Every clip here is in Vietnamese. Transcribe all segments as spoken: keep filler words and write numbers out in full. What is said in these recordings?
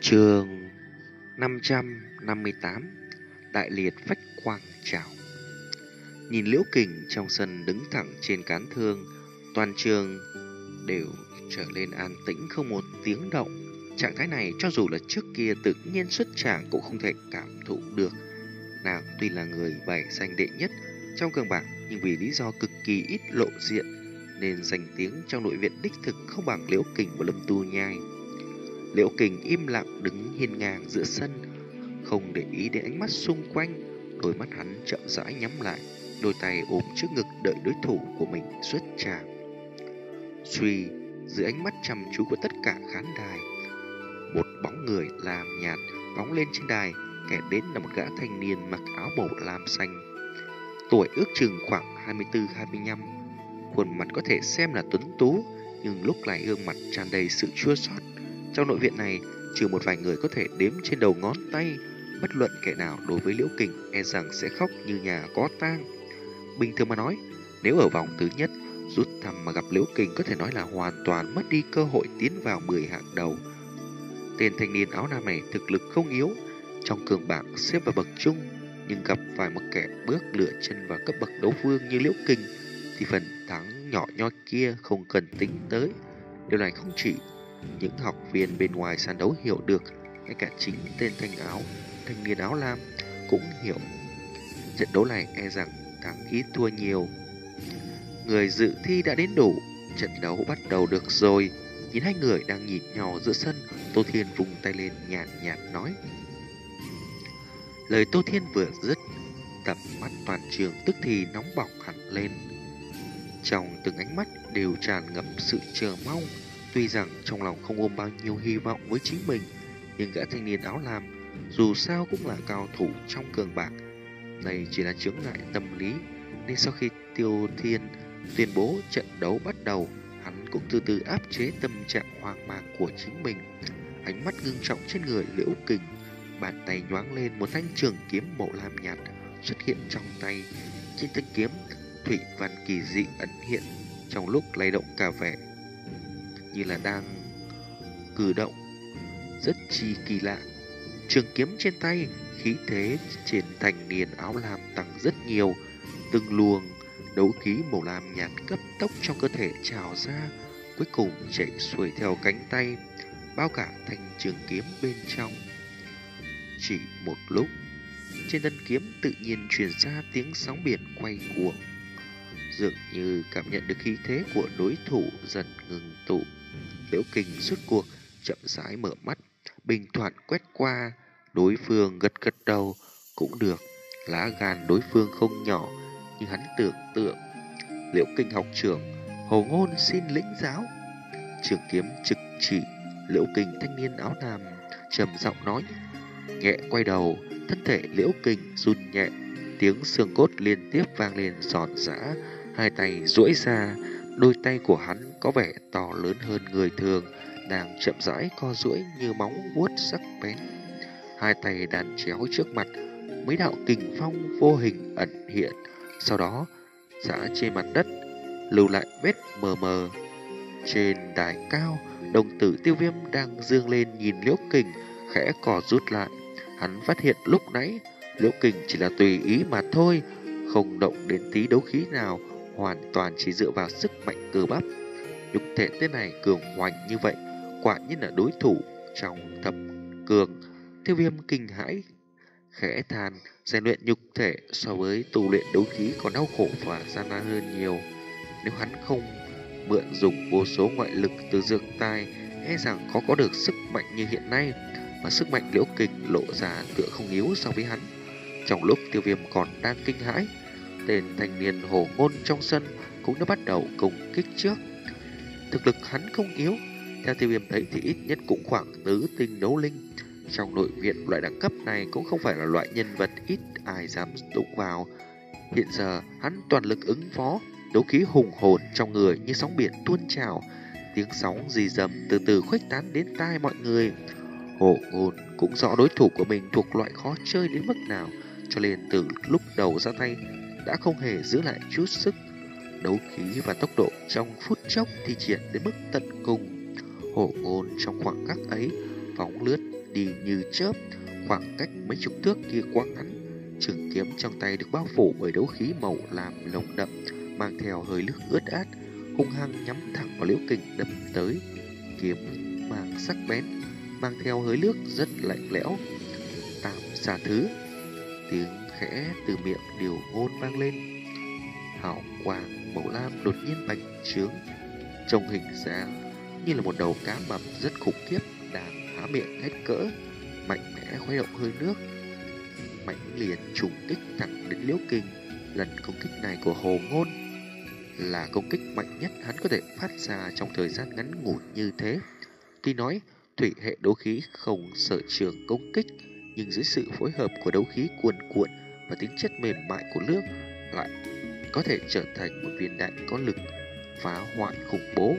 Chương năm trăm năm mươi tám. Đại liệt phách quang trảo. Nhìn Liễu Kình trong sân đứng thẳng trên cán thương, toàn trường đều trở lên an tĩnh không một tiếng động. Trạng thái này cho dù là trước kia tự nhiên xuất tràng cũng không thể cảm thụ được. Nàng tuy là người bảy danh đệ nhất trong cường bảng, nhưng vì lý do cực kỳ ít lộ diện nên danh tiếng trong nội viện đích thực không bằng Liễu Kình và Lâm Tu Nhai. Liễu Kình im lặng đứng hiên ngang giữa sân, không để ý đến ánh mắt xung quanh. Đôi mắt hắn chậm rãi nhắm lại, đôi tay ôm trước ngực đợi đối thủ của mình xuất tràng. Suy, dưới ánh mắt chăm chú của tất cả khán đài, một bóng người lam nhạt bóng lên trên đài. Kẻ đến là một gã thanh niên mặc áo màu lam xanh, tuổi ước chừng khoảng hai mươi tư hai mươi lăm. Khuôn mặt có thể xem là tuấn tú, nhưng lúc này gương mặt tràn đầy sự chua xót. Trong nội viện này, trừ một vài người có thể đếm trên đầu ngón tay, bất luận kẻ nào đối với Liễu Kình e rằng sẽ khóc như nhà có tang. Bình thường mà nói, nếu ở vòng thứ nhất rút thăm mà gặp Liễu Kình, có thể nói là hoàn toàn mất đi cơ hội tiến vào mười hạng đầu. Tên thanh niên áo lam này thực lực không yếu, trong cường bảng xếp vào bậc trung, nhưng gặp phải một kẻ bước lựa chân vào cấp bậc đấu vương như Liễu Kình thì phần thắng nhỏ nhoi kia không cần tính tới. Điều này không chỉ những học viên bên ngoài sàn đấu hiểu được, ngay cả chính tên thanh áo thanh niên áo lam cũng hiểu. Trận đấu này e rằng thắng ít thua nhiều. Người dự thi đã đến đủ, trận đấu bắt đầu được rồi. Nhìn hai người đang nhìn nhau giữa sân, Tô Thiên vùng tay lên nhàn nhạt, nhạt nói. Lời Tô Thiên vừa dứt, tầm mắt toàn trường tức thì nóng bỏng hẳn lên. Trong từng ánh mắt đều tràn ngập sự chờ mong. Tuy rằng trong lòng không ôm bao nhiêu hy vọng với chính mình, nhưng gã thanh niên áo lam dù sao cũng là cao thủ trong cường bảng. Này chỉ là chướng ngại tâm lý, nên sau khi Tiêu Thiên tuyên bố trận đấu bắt đầu, hắn cũng từ từ áp chế tâm trạng hoang mang của chính mình. Ánh mắt ngưng trọng trên người Liễu Kình, bàn tay nhoáng lên, một thanh trường kiếm màu lam nhạt xuất hiện trong tay. Trên thanh kiếm, thủy văn kỳ dị ẩn hiện, trong lúc lay động cả vẻ như là đang cử động rất chi kỳ lạ. Trường kiếm trên tay, khí thế trên thanh niên áo lam tăng rất nhiều. Từng luồng đấu khí màu lam nhạt cấp tốc trong cơ thể trào ra, cuối cùng chạy xuôi theo cánh tay, bao cả thanh trường kiếm bên trong. Chỉ một lúc, trên thân kiếm tự nhiên truyền ra tiếng sóng biển quay cuồng, dường như cảm nhận được khí thế của đối thủ dần ngừng tụ. Liễu Kình suốt cuộc chậm rãi mở mắt, bình thản quét qua đối phương, gật gật đầu. Cũng được, lá gan đối phương không nhỏ, nhưng hắn tưởng tượng. Liễu Kình học trưởng, Hồ Ngôn xin lĩnh giáo. Trường kiếm trực chỉ Liễu Kình, thanh niên áo lam trầm giọng nói. Nhẹ quay đầu, thân thể Liễu Kình run nhẹ, tiếng xương cốt liên tiếp vang lên giòn giã. Hai tay duỗi ra, đôi tay của hắn có vẻ to lớn hơn người thường, đang chậm rãi co duỗi như móng vuốt sắc bén. Hai tay đàn chéo trước mặt, mấy đạo kình phong vô hình ẩn hiện, sau đó giã trên mặt đất, lưu lại vết mờ mờ. Trên đài cao, đồng tử Tiêu Viêm đang dương lên nhìn Liễu Kình, khẽ cò rút lại. Hắn phát hiện lúc nãy Liễu Kình chỉ là tùy ý mà thôi, không động đến tí đấu khí nào, hoàn toàn chỉ dựa vào sức mạnh cơ bắp. Nhục thể tên này cường hoành như vậy, quả nhiên là đối thủ trong thập cường. Tiêu Viêm kinh hãi, khẽ than, rèn luyện nhục thể so với tu luyện đấu khí còn đau khổ và gian nan hơn nhiều. Nếu hắn không mượn dùng vô số ngoại lực từ dược tài, e rằng khó có được sức mạnh như hiện nay. Mà sức mạnh Liễu Kình lộ ra tựa không yếu so với hắn. Trong lúc Tiêu Viêm còn đang kinh hãi, tên thanh niên Hồ Ngôn trong sân cũng đã bắt đầu công kích trước. Thực lực hắn không yếu, theo Tiêu Viêm thấy thì ít nhất cũng khoảng tứ tinh đấu linh. Trong nội viện, loại đẳng cấp này cũng không phải là loại nhân vật ít ai dám đụng vào. Hiện giờ hắn toàn lực ứng phó, đấu khí hùng hồn trong người như sóng biển tuôn trào. Tiếng sóng rì rầm từ từ khuếch tán đến tai mọi người. Hồ Ngôn cũng rõ đối thủ của mình thuộc loại khó chơi đến mức nào, cho nên từ lúc đầu ra tay đã không hề giữ lại chút sức. Đấu khí và tốc độ trong phút chốc thi triển đến mức tận cùng. Hồ Ngôn trong khoảng khắc ấy phóng lướt đi như chớp. Khoảng cách mấy chục thước kia quá ngắn, trường kiếm trong tay được bao phủ bởi đấu khí màu lam nồng đậm, mang theo hơi nước ướt át, hung hăng nhắm thẳng vào Liễu Kình đập tới. Kiếm mang sắc bén, mang theo hơi nước rất lạnh lẽo. Tạm xa thứ, tiếng khẽ từ miệng điều ngôn vang lên. Hào quang màu lam đột nhiên bành trướng, trông hình dáng như là một đầu cá mập rất khủng khiếp đang há miệng hết cỡ, mạnh mẽ khuấy động hơi nước, mãnh liệt trùng kích thẳng đến Liễu Kình. Lần công kích này của Hồ Ngôn là công kích mạnh nhất hắn có thể phát ra trong thời gian ngắn ngủi như thế. Tuy nói thủy hệ đấu khí không sở trường công kích, nhưng dưới sự phối hợp của đấu khí cuồn cuộn và tính chất mềm mại của nước lại có thể trở thành một viên đạn có lực phá hoại khủng bố.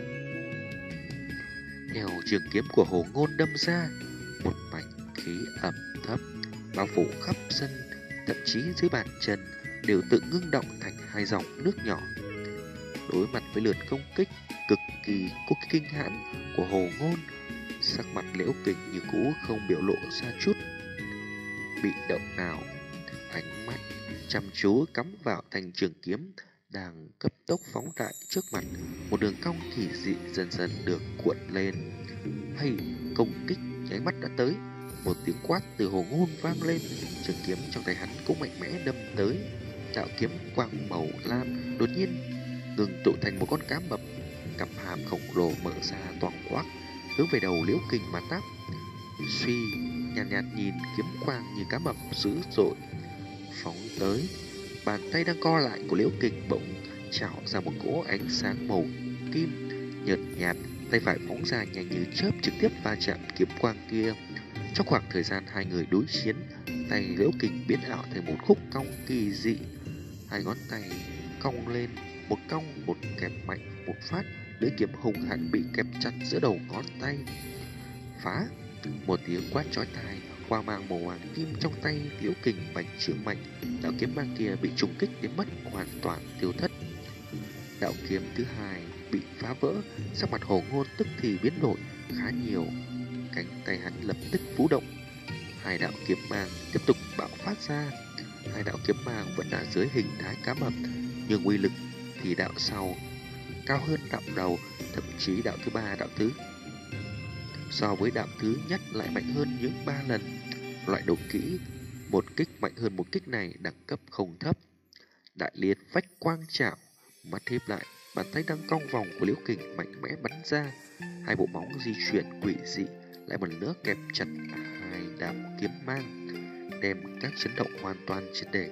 Theo trường kiếm của Hồ Ngôn đâm ra, một mảnh khí ẩm thấp bao phủ khắp sân, thậm chí dưới bàn chân đều tự ngưng động thành hai dòng nước nhỏ. Đối mặt với lượt công kích cực kỳ có kinh hãn của Hồ Ngôn, sắc mặt Liễu Kình như cũ không biểu lộ ra chút bị động nào, ánh mắt chăm chú cắm vào thanh trường kiếm đang cấp tốc phóng đại trước mặt. Một đường cong kỳ dị dần dần được cuộn lên. Hay, công kích nháy mắt đã tới. Một tiếng quát từ Hồ Ngôn vang lên, trường kiếm trong tay hắn cũng mạnh mẽ đâm tới. Đạo kiếm quang màu lam đột nhiên ngừng tụ thành một con cá mập, cặp hàm khổng lồ mở ra toang quắc, hướng về đầu Liễu Kình mà táp. Suy, nhàn nhạt, nhạt nhìn kiếm quang như cá mập dữ dội phóng tới. Bàn tay đang co lại của Liễu Kình bỗng trào ra một cỗ ánh sáng màu kim nhợt nhạt, tay phải phóng ra nhanh như chớp trực tiếp va chạm kiếm quang kia. Trong khoảng thời gian hai người đối chiến, tay Liễu Kình biến ảo thành một khúc cong kỳ dị. Hai ngón tay cong lên, một cong một kẹp mạnh một phát, lưỡi kiếm hung hãn bị kẹp chặt giữa đầu ngón tay. Phá! Một tiếng quát chói tai, quang mang màu hoàng kim trong tay Liễu Kình bành trướng mạnh, đạo kiếm mang kia bị trùng kích đến mất hoàn toàn tiêu thất. Đạo kiếm thứ hai bị phá vỡ, sắc mặt Hồ Ngôn tức thì biến đổi khá nhiều, cánh tay hắn lập tức vũ động. Hai đạo kiếm mang tiếp tục bạo phát ra. Hai đạo kiếm mang vẫn là dưới hình thái cá mập, nhưng uy lực thì đạo sau cao hơn đạo đầu, thậm chí đạo thứ ba, đạo thứ so với đạo thứ nhất lại mạnh hơn những ba lần. Loại đấu kỹ một kích mạnh hơn một kích này đẳng cấp không thấp. Đại liệt phách quang trảo, mắt híp lại, bàn tay đang cong vòng của Liễu Kình mạnh mẽ bắn ra. Hai bộ móng di chuyển quỷ dị lại một lần nữa kẹp chặt hai đạo kiếm mang, đem các chấn động hoàn toàn triệt để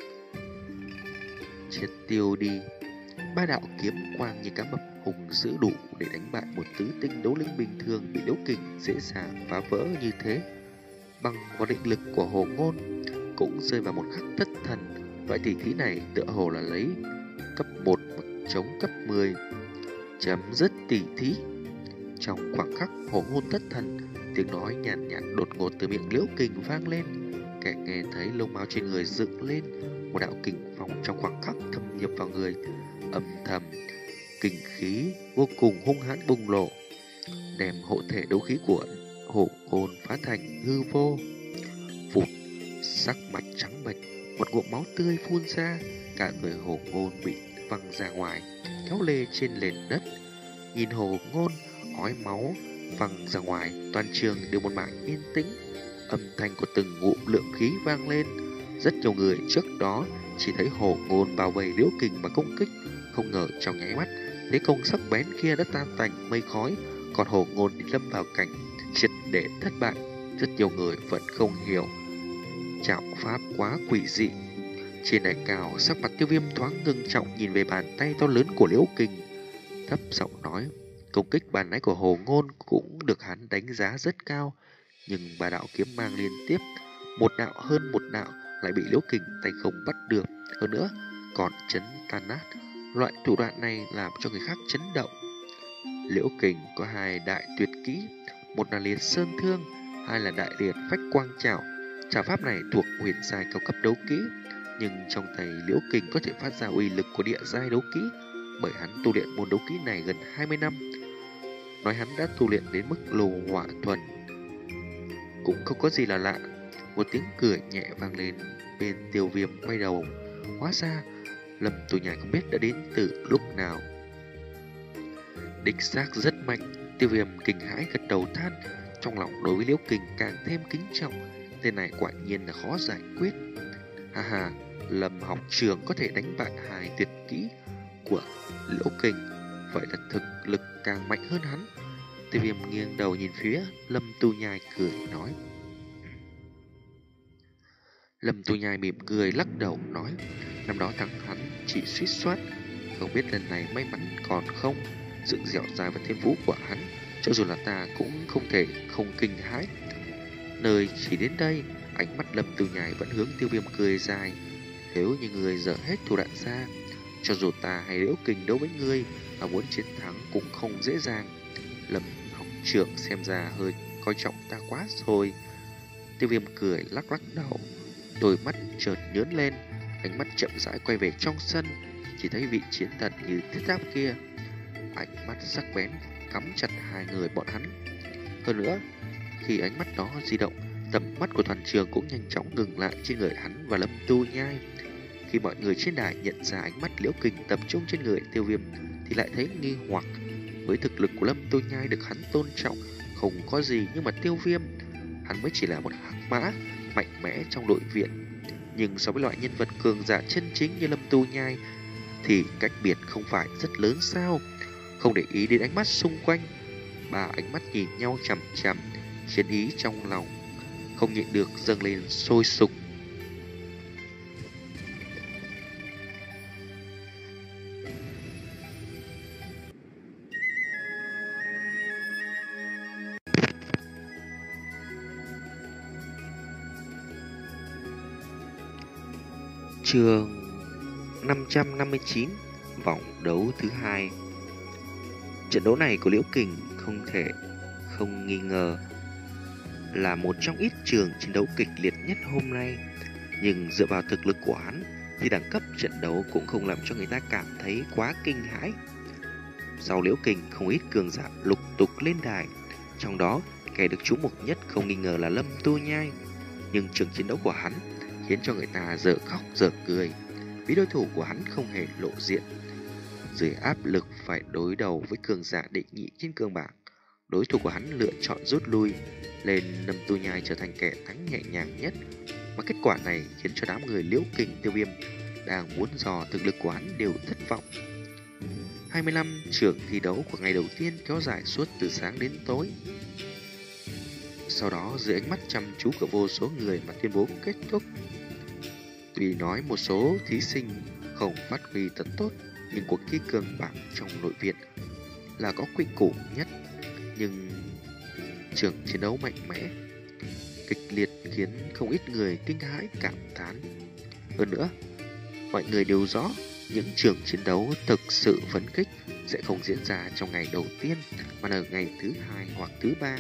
triệt tiêu đi. Ba đạo kiếm quang như cá mập hùng dữ đủ để đánh bại một tứ tinh đấu linh bình thường bị Liễu Kình dễ dàng phá vỡ như thế. Bằng vào định lực của Hồ Ngôn cũng rơi vào một khắc thất thần. Loại tỷ thí này tựa hồ là lấy cấp một chống cấp mười, chấm dứt tỷ thí. Trong khoảng khắc Hồ Ngôn thất thần, tiếng nói nhàn nhạt đột ngột từ miệng Liễu Kình vang lên. Kẻ nghe thấy lông máu trên người dựng lên, một đạo kình phong trong khoảng khắc thâm nhập vào người, âm thầm kình khí vô cùng hung hãn bùng lộ, đem hộ thể đấu khí của Hồ Ngôn phá thành hư vô. Phụt, sắc mặt trắng bệch, một ngụm máu tươi phun ra, cả người Hồ Ngôn bị văng ra ngoài, kéo lê trên nền đất. Nhìn Hồ Ngôn ói máu văng ra ngoài, toàn trường đều một mảng yên tĩnh. Âm thanh của từng ngụm lượng khí vang lên. Rất nhiều người trước đó chỉ thấy Hồ Ngôn bao vây Liễu Kình mà công kích, không ngờ trong nháy mắt thế công sắc bén kia đã tan tành mây khói, còn Hồ Ngôn đi lâm vào cảnh triệt để thất bại. Rất nhiều người vẫn không hiểu trảo pháp quá quỷ dị. Trên đài cao, sắc mặt Tiêu Viêm thoáng ngưng trọng nhìn về bàn tay to lớn của Liễu Kình, thấp giọng nói: công kích bàn nãy của Hồ Ngôn cũng được hắn đánh giá rất cao, nhưng ba đạo kiếm mang liên tiếp, một đạo hơn một đạo lại bị Liễu Kình tay không bắt được, hơn nữa còn chấn tan nát. Loại thủ đoạn này làm cho người khác chấn động. Liễu Kình có hai đại tuyệt kỹ, một là liệt sơn thương, hai là đại liệt phách quang trảo. Trảo pháp này thuộc huyền giai cao cấp đấu kỹ, nhưng trong tay Liễu Kình có thể phát ra uy lực của địa giai đấu kỹ, bởi hắn tu luyện môn đấu kỹ này gần hai mươi năm. Nói hắn đã tu luyện đến mức lô hỏa thuần cũng không có gì là lạ. Một tiếng cười nhẹ vang lên bên Tiêu Viêm quay đầu. Hóa ra Lâm Tù Nhai không biết đã đến từ lúc nào. Đích xác rất mạnh. Tiêu Viêm kinh hãi gật đầu than. Trong lòng đối với Liễu Kình càng thêm kính trọng. Tên này quả nhiên là khó giải quyết. Ha ha, Lâm học trường có thể đánh bại hai tuyệt kỹ của Liễu Kình, vậy là thực lực càng mạnh hơn hắn. Tiêu Viêm nghiêng đầu nhìn phía Lâm Tu Nhai cười nói. Lâm Tu Nhai mỉm cười lắc đầu nói, năm đó thắng hắn chỉ suýt soát, không biết lần này may mắn còn không. Sự dẻo dai và thiên phú của hắn, cho dù là ta cũng không thể không kinh hãi. Nơi chỉ đến đây, ánh mắt Lâm Tu Nhai vẫn hướng Tiêu Viêm cười dài. Nếu như người dở hết thủ đoạn ra, cho dù ta hay Liễu Kình đấu với ngươi mà muốn chiến thắng cũng không dễ dàng. Lâm học trưởng xem ra hơi coi trọng ta quá rồi. Tiêu Viêm cười lắc lắc đầu, đôi mắt chợt nhớn lên, ánh mắt chậm rãi quay về trong sân, chỉ thấy vị chiến thần như thiết tháp kia, ánh mắt sắc bén cắm chặt hai người bọn hắn. Hơn nữa, khi ánh mắt đó di động, tầm mắt của toàn trường cũng nhanh chóng ngừng lại trên người hắn và Lâm Tu Nhai. Khi mọi người trên đài nhận ra ánh mắt Liễu Kình tập trung trên người Tiêu Viêm thì lại thấy nghi hoặc. Với thực lực của Lâm Tu Nhai được hắn tôn trọng không có gì, nhưng mà Tiêu Viêm, hắn mới chỉ là một hắc mã mạnh mẽ trong đội viện. Nhưng so với loại nhân vật cường giả chân chính như Lâm Tu Nhai thì cách biệt không phải rất lớn sao? Không để ý đến ánh mắt xung quanh, ba ánh mắt nhìn nhau chằm chằm, chiến ý trong lòng không nhịn được dâng lên sôi sục. Chương năm trăm năm mươi chín, vòng đấu thứ hai. Trận đấu này của Liễu Kình không thể không nghi ngờ là một trong ít trường chiến đấu kịch liệt nhất hôm nay. Nhưng dựa vào thực lực của hắn thì đẳng cấp trận đấu cũng không làm cho người ta cảm thấy quá kinh hãi. Sau Liễu Kình, không ít cường giả lục tục lên đài, trong đó kẻ được chú mục nhất không nghi ngờ là Lâm Tu Nhai. Nhưng trường chiến đấu của hắn khiến cho người ta dở khóc dở cười, vì đối thủ của hắn không hề lộ diện. Dưới áp lực phải đối đầu với cường giả đệ nhị trên cương bảng, đối thủ của hắn lựa chọn rút lui, lên Lâm Tu Nhai trở thành kẻ thắng nhẹ nhàng nhất. Mà kết quả này khiến cho đám người Liễu Kình, Tiêu Viêm đang muốn dò thực lực của hắn đều thất vọng. hai mươi lăm trường thi đấu của ngày đầu tiên kéo dài suốt từ sáng đến tối. Sau đó dưới ánh mắt chăm chú của vô số người mà tuyên bố kết thúc. Tuy nói một số thí sinh không phát huy thật tốt, nhưng cuộc thi cường bảng trong nội viện là có quy củ nhất. Nhưng trường chiến đấu mạnh mẽ, kịch liệt khiến không ít người kinh hãi cảm thán. Hơn nữa, mọi người đều rõ những trường chiến đấu thực sự phấn khích sẽ không diễn ra trong ngày đầu tiên, mà ở ngày thứ hai hoặc thứ ba.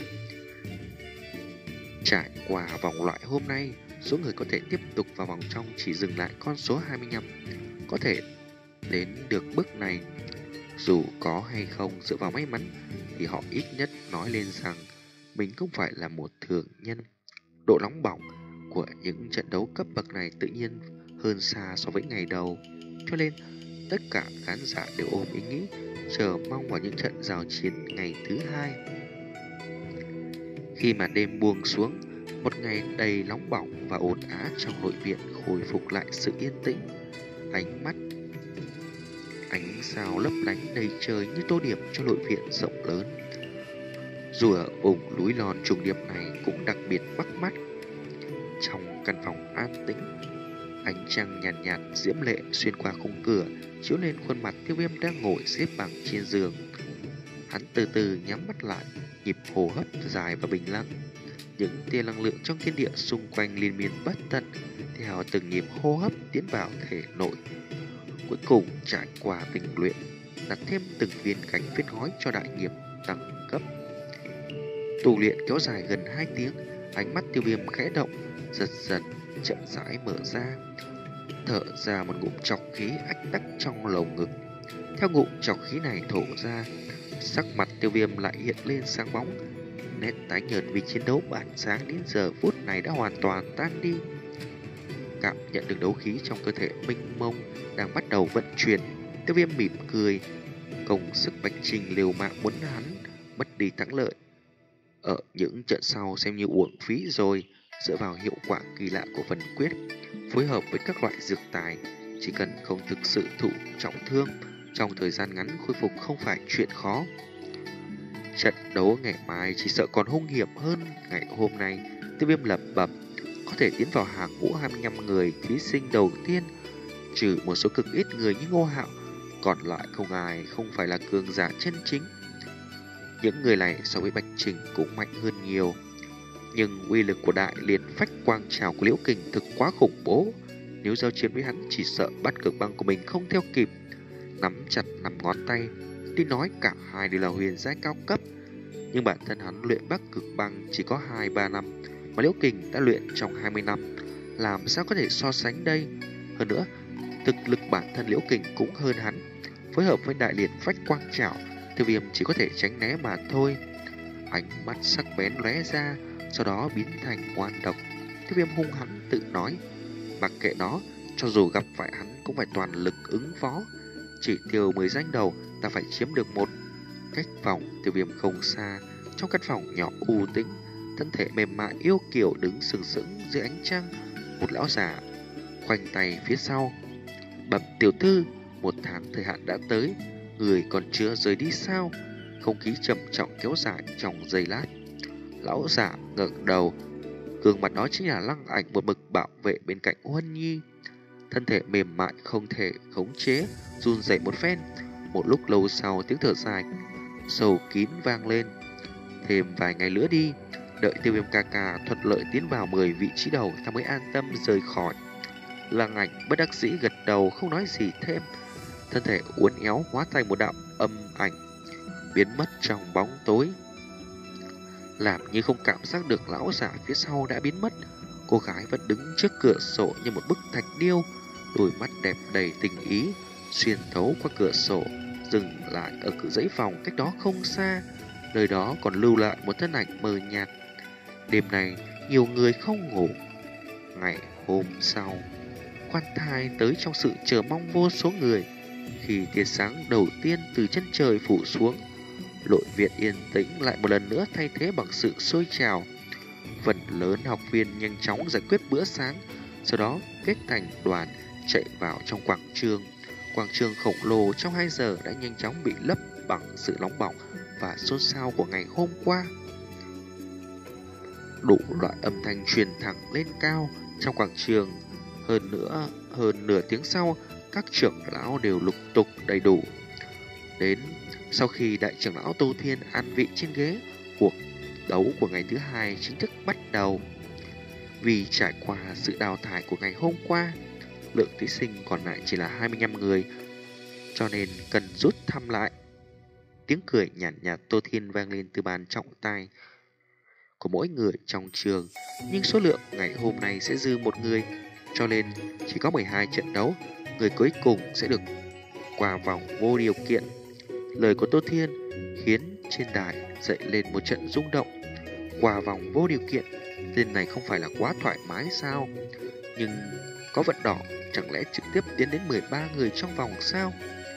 Trải qua vòng loại hôm nay, số người có thể tiếp tục vào vòng trong chỉ dừng lại con số hai mươi lăm. Có thể đến được bước này, dù có hay không dựa vào may mắn, thì họ ít nhất nói lên rằng mình không phải là một thường nhân. Độ nóng bỏng của những trận đấu cấp bậc này tự nhiên hơn xa so với ngày đầu, cho nên tất cả khán giả đều ôm ý nghĩ chờ mong vào những trận giao chiến ngày thứ hai. Khi mà đêm buông xuống, một ngày đầy nóng bỏng và ồn ào trong nội viện khôi phục lại sự yên tĩnh. Ánh mắt ánh sao lấp lánh đầy trời như tô điểm cho nội viện rộng lớn. Dù ở vùng núi non trùng điệp này cũng đặc biệt bắt mắt. Trong căn phòng an tĩnh, ánh trăng nhàn nhạt, nhạt diễm lệ xuyên qua khung cửa chiếu lên khuôn mặt Tiêu Viêm đang ngồi xếp bằng trên giường. Hắn từ từ nhắm mắt lại, nhịp hô hấp dài và bình lặng. Những tia năng lượng trong thiên địa xung quanh liên miên bất tận theo từng nhịp hô hấp tiến vào thể nội. Cuối cùng trải qua tình luyện, đặt thêm từng viên cánh vết gói cho đại nghiệp tăng cấp. Tu luyện kéo dài gần hai tiếng, ánh mắt Tiêu Viêm khẽ động, dần dần chậm rãi mở ra, thở ra một ngụm trọc khí ách tắc trong lồng ngực. Theo ngụm trọc khí này thổ ra, sắc mặt Tiêu Viêm lại hiện lên sáng bóng, nét tái nhợt vì chiến đấu bản sáng đến giờ phút này đã hoàn toàn tan đi. Cảm nhận được đấu khí trong cơ thể mênh mông đang bắt đầu vận chuyển, Tiêu Viêm mỉm cười, công sức Bạch Trình liều mạng muốn hắn mất đi thắng lợi. Ở những trận sau xem như uổng phí rồi. Dựa vào hiệu quả kỳ lạ của phần quyết, phối hợp với các loại dược tài, chỉ cần không thực sự thụ trọng thương, trong thời gian ngắn khôi phục không phải chuyện khó. Trận đấu ngày mai chỉ sợ còn hung hiểm hơn ngày hôm nay. Tiêu Viêm lẩm bẩm, có thể tiến vào hàng ngũ hai mươi lăm người thí sinh đầu tiên, trừ một số cực ít người như Ngô Hạo, còn lại không ai không phải là cường giả chân chính. Những người này so với Bạch Trình cũng mạnh hơn nhiều, nhưng uy lực của đại liền phách quang trào của Liễu Kình thực quá khủng bố. Nếu giao chiến với hắn chỉ sợ bắt cực băng của mình không theo kịp. Nắm chặt năm ngón tay, tuy nói cả hai đều là huyền giai cao cấp, nhưng bản thân hắn luyện bắc cực băng chỉ có hai ba năm, mà Liễu Kình đã luyện trong hai mươi năm, làm sao có thể so sánh đây? Hơn nữa, thực lực bản thân Liễu Kình cũng hơn hắn, phối hợp với đại liệt phách quang trảo, Tiêu Viêm chỉ có thể tránh né mà thôi. Ánh mắt sắc bén lóe ra, sau đó biến thành ngoan độc. Tiêu Viêm hung hãn tự nói, mặc kệ nó, cho dù gặp phải hắn cũng phải toàn lực ứng phó. Chỉ tiêu mười danh đầu, ta phải chiếm được một. Cách phòng Tiêu Viêm không xa, trong căn phòng nhỏ u tĩnh, thân thể mềm mại yêu kiều đứng sừng sững dưới ánh trăng. Một lão già khoanh tay phía sau, bẩm tiểu thư, một tháng thời hạn đã tới, người còn chưa rời đi sao? Không khí trầm trọng kéo dài trong giây lát. Lão giả ngẩng đầu, gương mặt đó chính là Lăng Ảnh một mực bảo vệ bên cạnh Huân Nhi. Thân thể mềm mại không thể khống chế, run rẩy một phen. Một lúc lâu sau, tiếng thở dài sâu kín vang lên. Thêm vài ngày nữa đi, đợi Tiêu Viêm ca ca thuận lợi tiến vào mười vị trí đầu, ta mới an tâm rời khỏi. Lăng Ảnh bất đắc dĩ gật đầu, không nói gì thêm. Thân thể uốn éo hóa thành một đạo âm ảnh, biến mất trong bóng tối. Làm như không cảm giác được lão giả phía sau đã biến mất, cô gái vẫn đứng trước cửa sổ như một bức thạch điêu, đôi mắt đẹp đầy tình ý xuyên thấu qua cửa sổ, dừng lại ở cửa dãy phòng cách đó không xa. Nơi đó còn lưu lại một thân ảnh mờ nhạt. Đêm này nhiều người không ngủ. Ngày hôm sau, quan thai tới trong sự chờ mong vô số người. Khi tia sáng đầu tiên từ chân trời phủ xuống, nội viện yên tĩnh lại một lần nữa thay thế bằng sự sôi trào. Phần lớn học viên nhanh chóng giải quyết bữa sáng, sau đó kết thành đoàn chạy vào trong quảng trường. Quảng trường khổng lồ trong hai giờ đã nhanh chóng bị lấp bằng sự nóng bỏng và xôn xao của ngày hôm qua. Đủ loại âm thanh truyền thẳng lên cao trong quảng trường. Hơn nữa, hơn nửa tiếng sau, các trưởng lão đều lục tục đầy đủ. Đến sau khi đại trưởng lão Tô Thiên an vị trên ghế, cuộc đấu của ngày thứ hai chính thức bắt đầu. Vì trải qua sự đào thải của ngày hôm qua, lượng thí sinh còn lại chỉ là hai mươi lăm người, cho nên cần rút thăm lại. Tiếng cười nhàn nhạt, nhạt Tô Thiên vang lên từ bàn trọng tài của mỗi người trong trường, nhưng số lượng ngày hôm nay sẽ dư một người, cho nên chỉ có mười hai trận đấu, người cuối cùng sẽ được qua vòng vô điều kiện. Lời của Tô Thiên khiến trên đài dậy lên một trận rung động. Qua vòng vô điều kiện, tên này không phải là quá thoải mái sao? Nhưng có vận đỏ, chẳng lẽ trực tiếp tiến đến mười ba người trong vòng sao?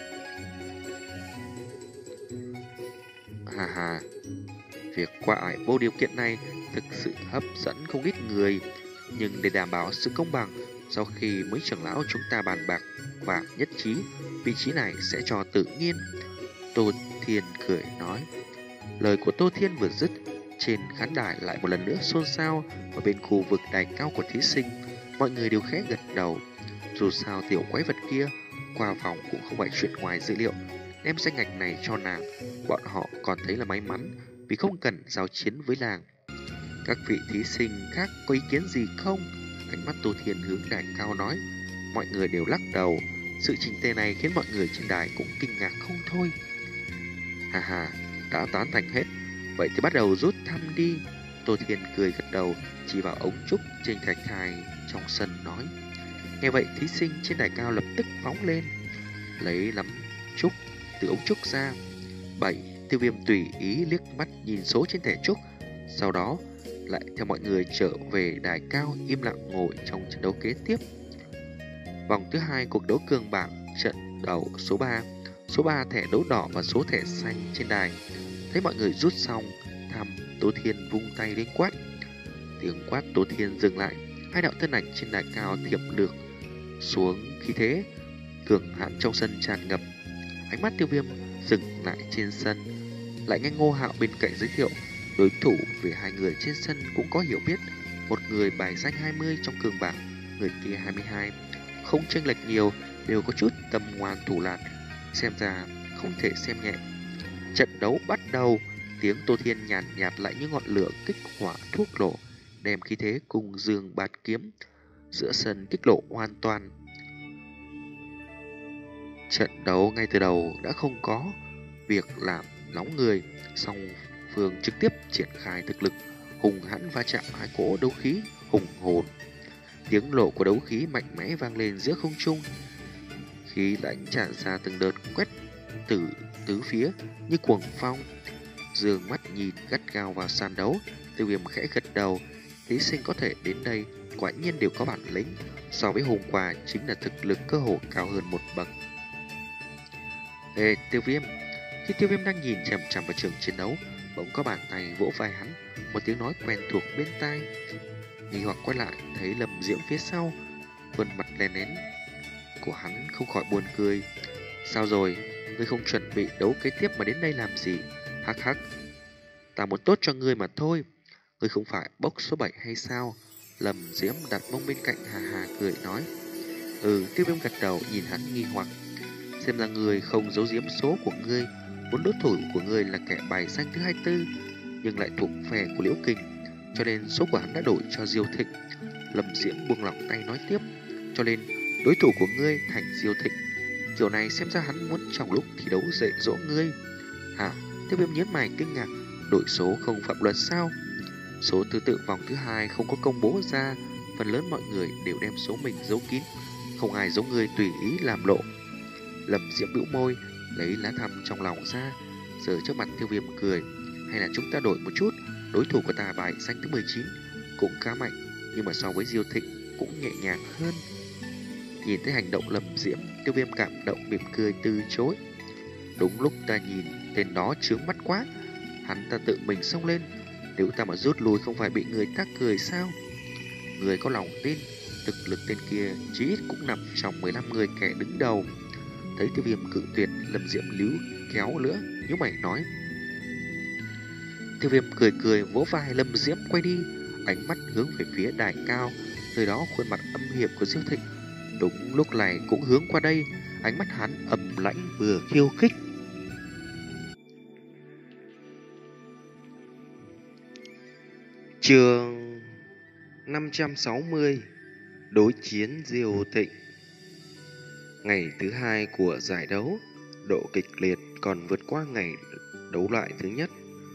Hà hà, việc qua ải vô điều kiện này thực sự hấp dẫn không ít người. Nhưng để đảm bảo sự công bằng, sau khi mấy trưởng lão chúng ta bàn bạc và nhất trí, vị trí này sẽ cho tự nhiên. Tô Thiên cười nói. Lời của Tô Thiên vừa dứt, trên khán đài lại một lần nữa xôn xao. Ở bên khu vực đài cao của thí sinh, mọi người đều khẽ gật đầu. Dù sao tiểu quái vật kia qua vòng cũng không phải chuyện ngoài dữ liệu. Đem danh ngạch này cho nàng, bọn họ còn thấy là may mắn, vì không cần giao chiến với nàng. Các vị thí sinh khác có ý kiến gì không? Ánh mắt Tô Thiên hướng đài cao nói. Mọi người đều lắc đầu. Sự chỉnh tề này khiến mọi người trên đài cũng kinh ngạc không thôi. Hà hà, đã tán thành hết, vậy thì bắt đầu rút thăm đi. Tô Thiên cười gật đầu, chỉ vào ống trúc trên thạch thai trong sân nói. Nghe vậy thí sinh trên đài cao lập tức phóng lên, lấy lắm trúc từ ống trúc ra. Bảy, Tiêu Viêm tùy ý liếc mắt nhìn số trên thẻ trúc, Sau đó lại theo mọi người trở về đài cao im lặng ngồi trong trận đấu kế tiếp. Vòng thứ hai cuộc đấu cương bảng, trận đấu số ba. Số ba thẻ đấu đỏ và số thẻ xanh trên đài. Thấy mọi người rút xong, thăm Tố Thiên vung tay lên quát. Tiếng quát Tố Thiên dừng lại, hai đạo thân ảnh trên đài cao thiểm lược xuống, khí thế cường hãn trong sân tràn ngập. Ánh mắt Tiêu Viêm dừng lại trên sân, lại nghe Ngô Hạo bên cạnh giới thiệu đối thủ về hai người trên sân cũng có hiểu biết. Một người bài danh hai mươi trong cường bảng, người kia hai mươi hai, không chênh lệch nhiều, đều có chút tâm ngoan thủ lạn, xem ra không thể xem nhẹ. Trận đấu bắt đầu, tiếng Tô Thiên nhàn nhạt, nhạt lại như ngọn lửa kích hỏa thuốc nổ, đem khí thế cùng dương bát kiếm giữa sân kích lộ hoàn toàn. Trận đấu ngay từ đầu đã không có việc làm nóng người, song phương trực tiếp triển khai thực lực hùng hãn va chạm hai cỗ đấu khí hùng hồn. Tiếng nổ của đấu khí mạnh mẽ vang lên giữa không trung, khí lãnh tràn ra từng đợt quét từ tứ phía như cuồng phong. Dương mắt nhìn gắt gao vào sàn đấu, Tiêu Viêm khẽ gật đầu. Thí sinh có thể đến đây quả nhiên đều có bản lĩnh, so với hôm qua chính là thực lực cơ hồ cao hơn một bậc. Ê Tiêu Viêm! Khi Tiêu Viêm đang nhìn chằm chằm vào trường chiến đấu, bỗng có bàn tay vỗ vai hắn, một tiếng nói quen thuộc bên tai. Nghi hoặc quay lại thấy Lâm Diễm phía sau, khuôn mặt đen nén của hắn không khỏi buồn cười. Sao rồi? Ngươi không chuẩn bị đấu kế tiếp mà đến đây làm gì? Hắc hắc, ta muốn tốt cho ngươi mà thôi. Ngươi không phải bốc số bảy hay sao? Lâm Diễm đặt mông bên cạnh hà hà cười nói. Ừ, Tiêu Viêm gật đầu nhìn hắn nghi hoặc. Xem ra ngươi không giấu giếm số của ngươi. Muốn đối thủ của ngươi là kẻ bài danh thứ hai mươi tư, nhưng lại thuộc phe của Liễu Kình, cho nên số của hắn đã đổi cho Diêu Thịnh. Lâm Diễm buông lỏng tay nói tiếp. Cho nên đối thủ của ngươi thành Diêu Thịnh. Kiểu này xem ra hắn muốn trong lúc thi đấu dạy dỗ ngươi. Hả? Tiêu Viêm nhớn mày kinh ngạc. Đổi số không phạm luật sao? Số thứ tự vòng thứ hai không có công bố ra, phần lớn mọi người đều đem số mình giấu kín, không ai giống ngươi tùy ý làm lộ. Lâm Diễm bĩu môi, lấy lá thăm trong lòng ra, giờ trước mặt Tiêu Viêm cười. Hay là chúng ta đổi một chút, đối thủ của ta bài danh thứ mười chín cũng khá mạnh, nhưng mà so với Diêu Thịnh cũng nhẹ nhàng hơn. Nhìn thấy hành động Lâm Diễm, Tiêu Viêm cảm động mỉm cười từ chối. Đúng lúc ta nhìn tên đó chướng mắt quá, hắn ta tự mình xông lên, nếu ta mà rút lui không phải bị người ta cười sao? Người có lòng tin, thực lực tên kia chí ít cũng nằm trong mười lăm người kẻ đứng đầu. Thấy Tiêu Viêm cự tuyệt, Lâm Diễm líu kéo nữa, nhíu mày nói. Tiêu Viêm cười cười vỗ vai Lâm Diễm quay đi, ánh mắt hướng về phía đài cao, nơi đó khuôn mặt âm hiểm của Diêu Thịnh đúng lúc này cũng hướng qua đây, ánh mắt hắn ầm lãnh vừa khiêu khích. Chương năm trăm sáu mươi, đối chiến Diêu Thịnh. Ngày thứ hai của giải đấu, độ kịch liệt còn vượt qua ngày đấu loại thứ nhất.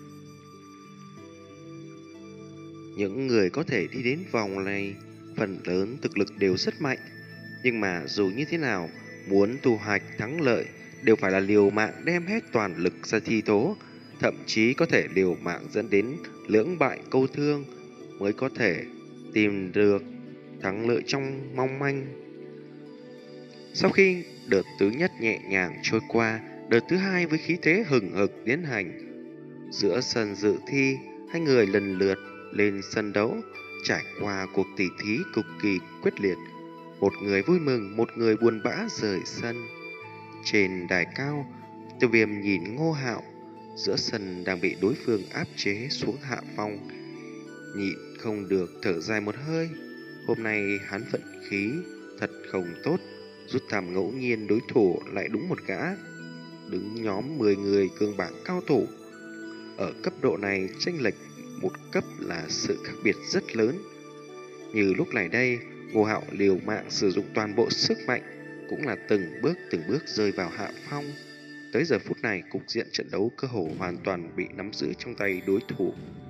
Những người có thể đi đến vòng này phần lớn thực lực đều rất mạnh, nhưng mà dù như thế nào, muốn thu hoạch thắng lợi đều phải là liều mạng đem hết toàn lực ra thi tố, thậm chí có thể liều mạng dẫn đến lưỡng bại câu thương mới có thể tìm được thắng lợi trong mong manh. Sau khi đợt thứ nhất nhẹ nhàng trôi qua, đợt thứ hai với khí thế hừng hực tiến hành. Giữa sân dự thi, hai người lần lượt lên sân đấu, trải qua cuộc tỉ thí cực kỳ quyết liệt. Một người vui mừng, một người buồn bã rời sân. Trên đài cao, Tiêu Viêm nhìn Ngô Hạo, giữa sân đang bị đối phương áp chế xuống hạ phong, nhịn không được thở dài một hơi. Hôm nay hắn vận khí thật không tốt, rút thăm ngẫu nhiên đối thủ lại đúng một gã đứng nhóm mười người cường bảng cao thủ. Ở cấp độ này, chênh lệch một cấp là sự khác biệt rất lớn. Như lúc này đây, Ngô Hạo liều mạng sử dụng toàn bộ sức mạnh, cũng là từng bước từng bước rơi vào hạ phong. Tới giờ phút này, cục diện trận đấu cơ hồ hoàn toàn bị nắm giữ trong tay đối thủ.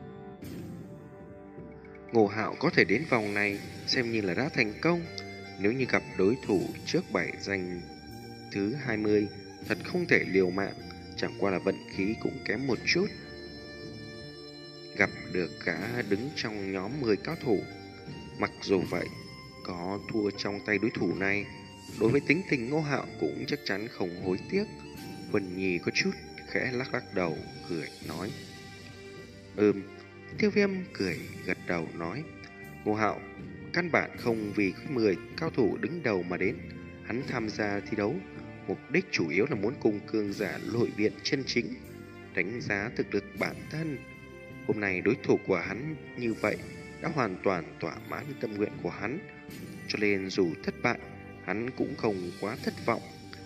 Ngô Hạo có thể đến vòng này xem như là đã thành công. Nếu như gặp đối thủ trước bảy danh thứ hai mươi, thật không thể liều mạng, chẳng qua là vận khí cũng kém một chút. gặp được gã đứng trong nhóm mười cao thủ. Mặc dù vậy, có thua trong tay đối thủ này, đối với tính tình Ngô Hạo cũng chắc chắn không hối tiếc. Huân Nhi có chút khẽ lắc lắc đầu, cười nói. Ừm, Tiêu Viêm cười gật đầu nói. Ngô Hạo căn bản không vì mười cao thủ đứng đầu mà đến. Hắn tham gia thi đấu, mục đích chủ yếu là muốn cùng cường giả nội viện chân chính, đánh giá thực lực bản thân. Hôm nay đối thủ của hắn như vậy đã hoàn toàn thỏa mãn tâm nguyện của hắn, cho nên dù thất bại, hắn cũng không quá thất vọng.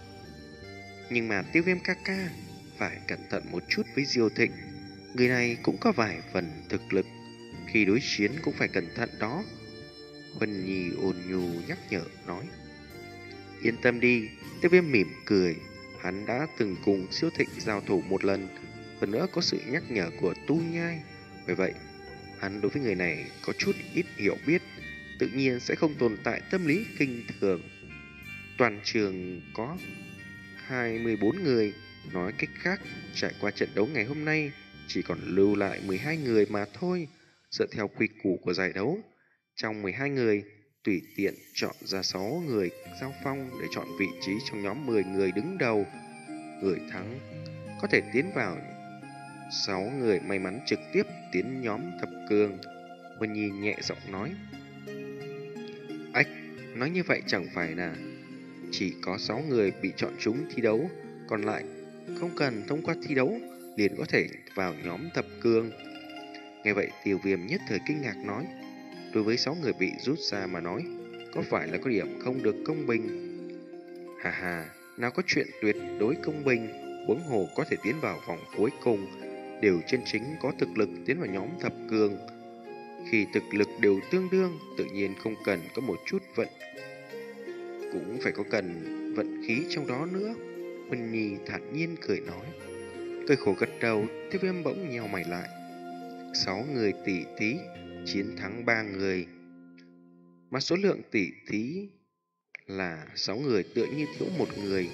Nhưng mà Tiêu Viêm ca ca phải cẩn thận một chút với Diêu Thịnh. Người này cũng có vài phần thực lực, khi đối chiến cũng phải cẩn thận đó. Huân Nhi ôn nhu nhắc nhở nói. Yên tâm đi, Tiêu Viêm mỉm cười. Hắn đã từng cùng Diêu Thịnh giao thủ một lần, hơn nữa có sự nhắc nhở của Tu Nhai. Bởi vậy, hắn đối với người này có chút ít hiểu biết, tự nhiên sẽ không tồn tại tâm lý kinh thường. Toàn trường có hai mươi bốn người, nói cách khác, trải qua trận đấu ngày hôm nay chỉ còn lưu lại mười hai người mà thôi. Dựa theo quy củ của giải đấu, trong mười hai người tùy tiện chọn ra sáu người giao phong để chọn vị trí trong nhóm mười người đứng đầu. Người thắng có thể tiến vào sáu người may mắn trực tiếp tiến nhóm thập cường. Huân Nhi nhẹ giọng nói. Ách, nói như vậy chẳng phải là chỉ có sáu người bị chọn trúng thi đấu, còn lại không cần thông qua thi đấu liền có thể vào nhóm thập cường. Nghe vậy Tiêu Viêm nhất thời kinh ngạc nói. Đối với sáu người bị rút ra mà nói, có phải là có điểm không được công bình? Hà hà, nào có chuyện tuyệt đối công bình, huống hồ có thể tiến vào vòng cuối cùng, đều chân chính có thực lực tiến vào nhóm thập cường. Khi thực lực đều tương đương, tự nhiên không cần có một chút vận, cũng phải có cần vận khí trong đó nữa. Huân Nhi thản nhiên cười nói. Cười khổ gật đầu, Tiêu Viêm bỗng nheo mày lại. Sáu người tỷ thí chiến thắng ba người, mà số lượng tỷ thí là sáu người tựa như thiếu một người.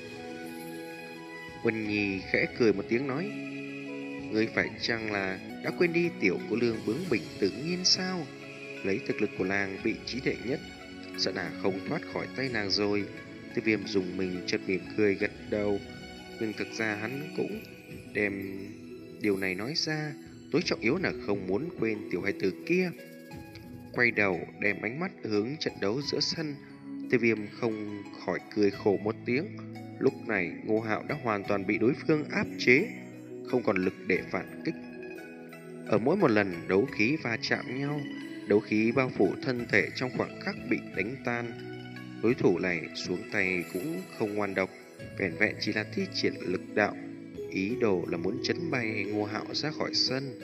Huân Nhi khẽ cười một tiếng nói. Ngươi phải chăng là đã quên đi tiểu cô lương bướng bỉnh tự nhiên sao? Lấy thực lực của nàng vị trí đệ nhất, sợ là không thoát khỏi tay nàng rồi. Tiêu Viêm dùng mình chợt mỉm cười gật đầu. Nhưng thực ra hắn cũng đem điều này nói ra, tối trọng yếu là không muốn quên tiểu hài tử kia. Quay đầu đem ánh mắt hướng trận đấu giữa sân, Tiêu Viêm không khỏi cười khổ một tiếng. Lúc này Ngô Hạo đã hoàn toàn bị đối phương áp chế, không còn lực để phản kích. Ở mỗi một lần đấu khí va chạm nhau, đấu khí bao phủ thân thể trong khoảng khắc bị đánh tan. Đối thủ này xuống tay cũng không ngoan độc, vẻn vẹn chỉ là thi triển lực đạo, ý đồ là muốn chấn bay Ngô Hạo ra khỏi sân.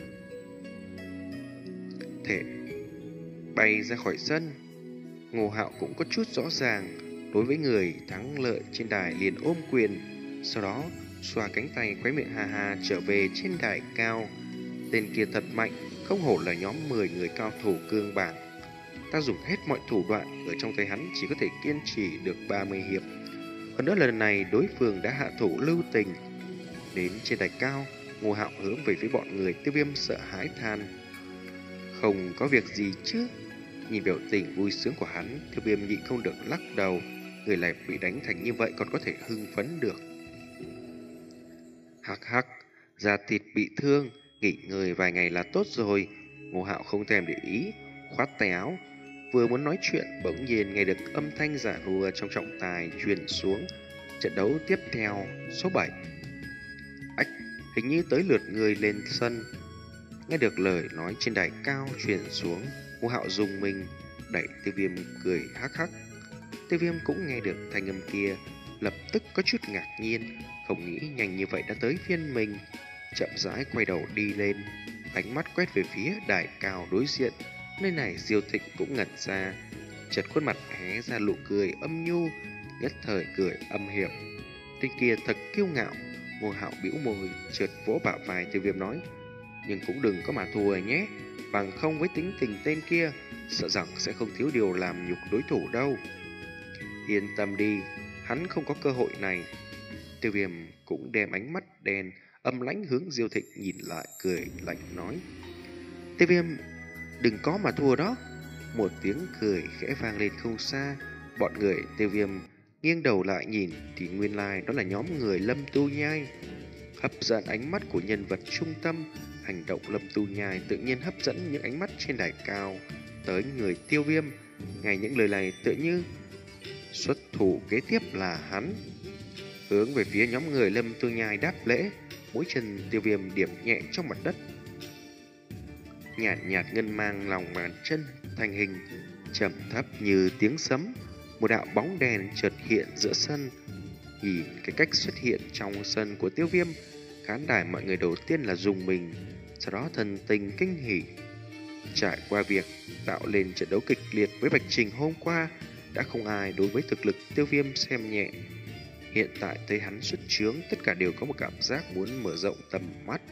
Thể bay ra khỏi sân, Ngô Hạo cũng có chút rõ ràng. Đối với người thắng lợi trên đài liền ôm quyền, sau đó xoa cánh tay khóe miệng ha ha trở về trên đài cao. Tên kia thật mạnh, không hổ là nhóm mười người cao thủ cương bảng. Ta dùng hết mọi thủ đoạn, ở trong tay hắn chỉ có thể kiên trì được ba mươi hiệp. Hơn nữa lần này đối phương đã hạ thủ lưu tình. Đến trên đài cao, Ngô Hạo hướng về phía bọn người Tiêu Viêm sợ hãi than. Không có việc gì chứ? Nhìn biểu tình vui sướng của hắn, Tiêu Viêm nhịn không được lắc đầu. Người này bị đánh thành như vậy còn có thể hưng phấn được. Hắc hắc, da thịt bị thương, nghỉ ngơi vài ngày là tốt rồi. Ngô Hạo không thèm để ý, khoát tay áo. Vừa muốn nói chuyện, bỗng nhiên nghe được âm thanh giả rùa trong trọng tài truyền xuống. Trận đấu tiếp theo, số bảy. Ách, hình như tới lượt người lên sân. Nghe được lời nói trên đài cao truyền xuống, Ngô Hạo dùng mình, đẩy Tiêu Viêm cười hắc hắc. Tiêu Viêm cũng nghe được thanh âm kia, lập tức có chút ngạc nhiên, không nghĩ nhanh như vậy đã tới phiên mình. Chậm rãi quay đầu đi lên, ánh mắt quét về phía đài cao đối diện. Nơi này Diêu Thịnh cũng ngẩn ra, chợt khuôn mặt hé ra nụ cười âm nhu, nhất thời cười âm hiểm. Tên kia thật kiêu ngạo. Ngô Hạo bĩu môi, chợt vỗ bả vai Tiêu Viêm nói. Nhưng cũng đừng có mà thua nhé, bằng không với tính tình tên kia, sợ rằng sẽ không thiếu điều làm nhục đối thủ đâu. Yên tâm đi, hắn không có cơ hội này. Tiêu Viêm cũng đem ánh mắt đen âm lãnh hướng Diêu Thịnh nhìn lại, cười lạnh nói. Tiêu Viêm, đừng có mà thua đó. Một tiếng cười khẽ vang lên không xa. Bọn người Tiêu Viêm nghiêng đầu lại nhìn thì nguyên lai đó là nhóm người Lâm Tu Nhai. Hấp dẫn ánh mắt của nhân vật trung tâm, hành động Lâm Tu Nhai tự nhiên hấp dẫn những ánh mắt trên đài cao tới người Tiêu Viêm. Ngay những lời này tựa như xuất thủ kế tiếp là hắn. Hướng về phía nhóm người Lâm Tu Nhai đáp lễ, mũi chân Tiêu Viêm điểm nhẹ trong mặt đất. Nhạt nhạt ngân mang lòng bàn chân thành hình trầm thấp như tiếng sấm. Một đạo bóng đèn chợt hiện giữa sân. Nhìn cái cách xuất hiện trong sân của Tiêu Viêm, khán đài mọi người đầu tiên là dùng mình, sau đó thần tình kinh hỉ. Trải qua việc tạo lên trận đấu kịch liệt với Bạch Trình hôm qua, đã không ai đối với thực lực Tiêu Viêm xem nhẹ. Hiện tại thấy hắn xuất chướng, tất cả đều có một cảm giác muốn mở rộng tầm mắt.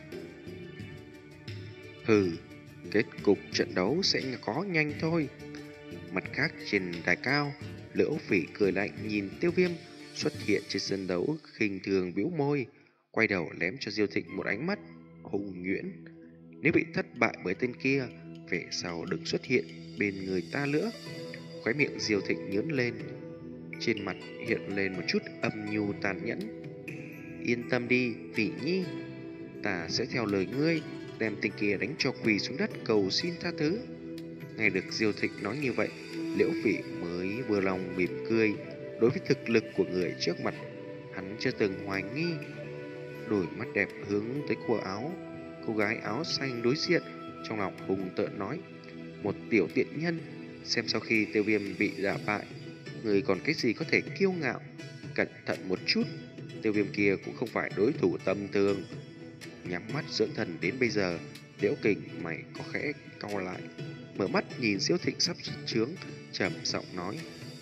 Hừ, kết cục trận đấu sẽ có nhanh thôi. Mặt khác trên đài cao, Liễu Phỉ cười lạnh nhìn Tiêu Viêm xuất hiện trên sân đấu, khinh thường bĩu môi, quay đầu lém cho Diêu Thịnh một ánh mắt hùng nhuyễn. Nếu bị thất bại bởi tên kia, về sau đừng xuất hiện bên người ta nữa. Khóe miệng Diêu Thịnh nhướng lên, trên mặt hiện lên một chút âm nhu tàn nhẫn. Yên tâm đi, Phỉ Nhi, ta sẽ theo lời ngươi, đem tên kia đánh cho quỳ xuống đất cầu xin tha thứ. Nghe được Diêu Thịnh nói như vậy, Liễu Phỉ mới vừa lòng mỉm cười. Đối với thực lực của người trước mặt, hắn chưa từng hoài nghi. Đôi mắt đẹp hướng tới cô áo cô gái áo xanh đối diện, trong lòng hùng tợn nói: một tiểu tiện nhân, xem sau khi Tiêu Viêm bị đả bại, người còn cái gì có thể kiêu ngạo. Cẩn thận một chút, Tiêu Viêm kia cũng không phải đối thủ tầm thường. Nhắm mắt dưỡng thần đến bây giờ, Liễu Kình mày có khẽ cau lại, mở mắt nhìn Diêu Thịnh sắp xuất chướng, trầm giọng nói: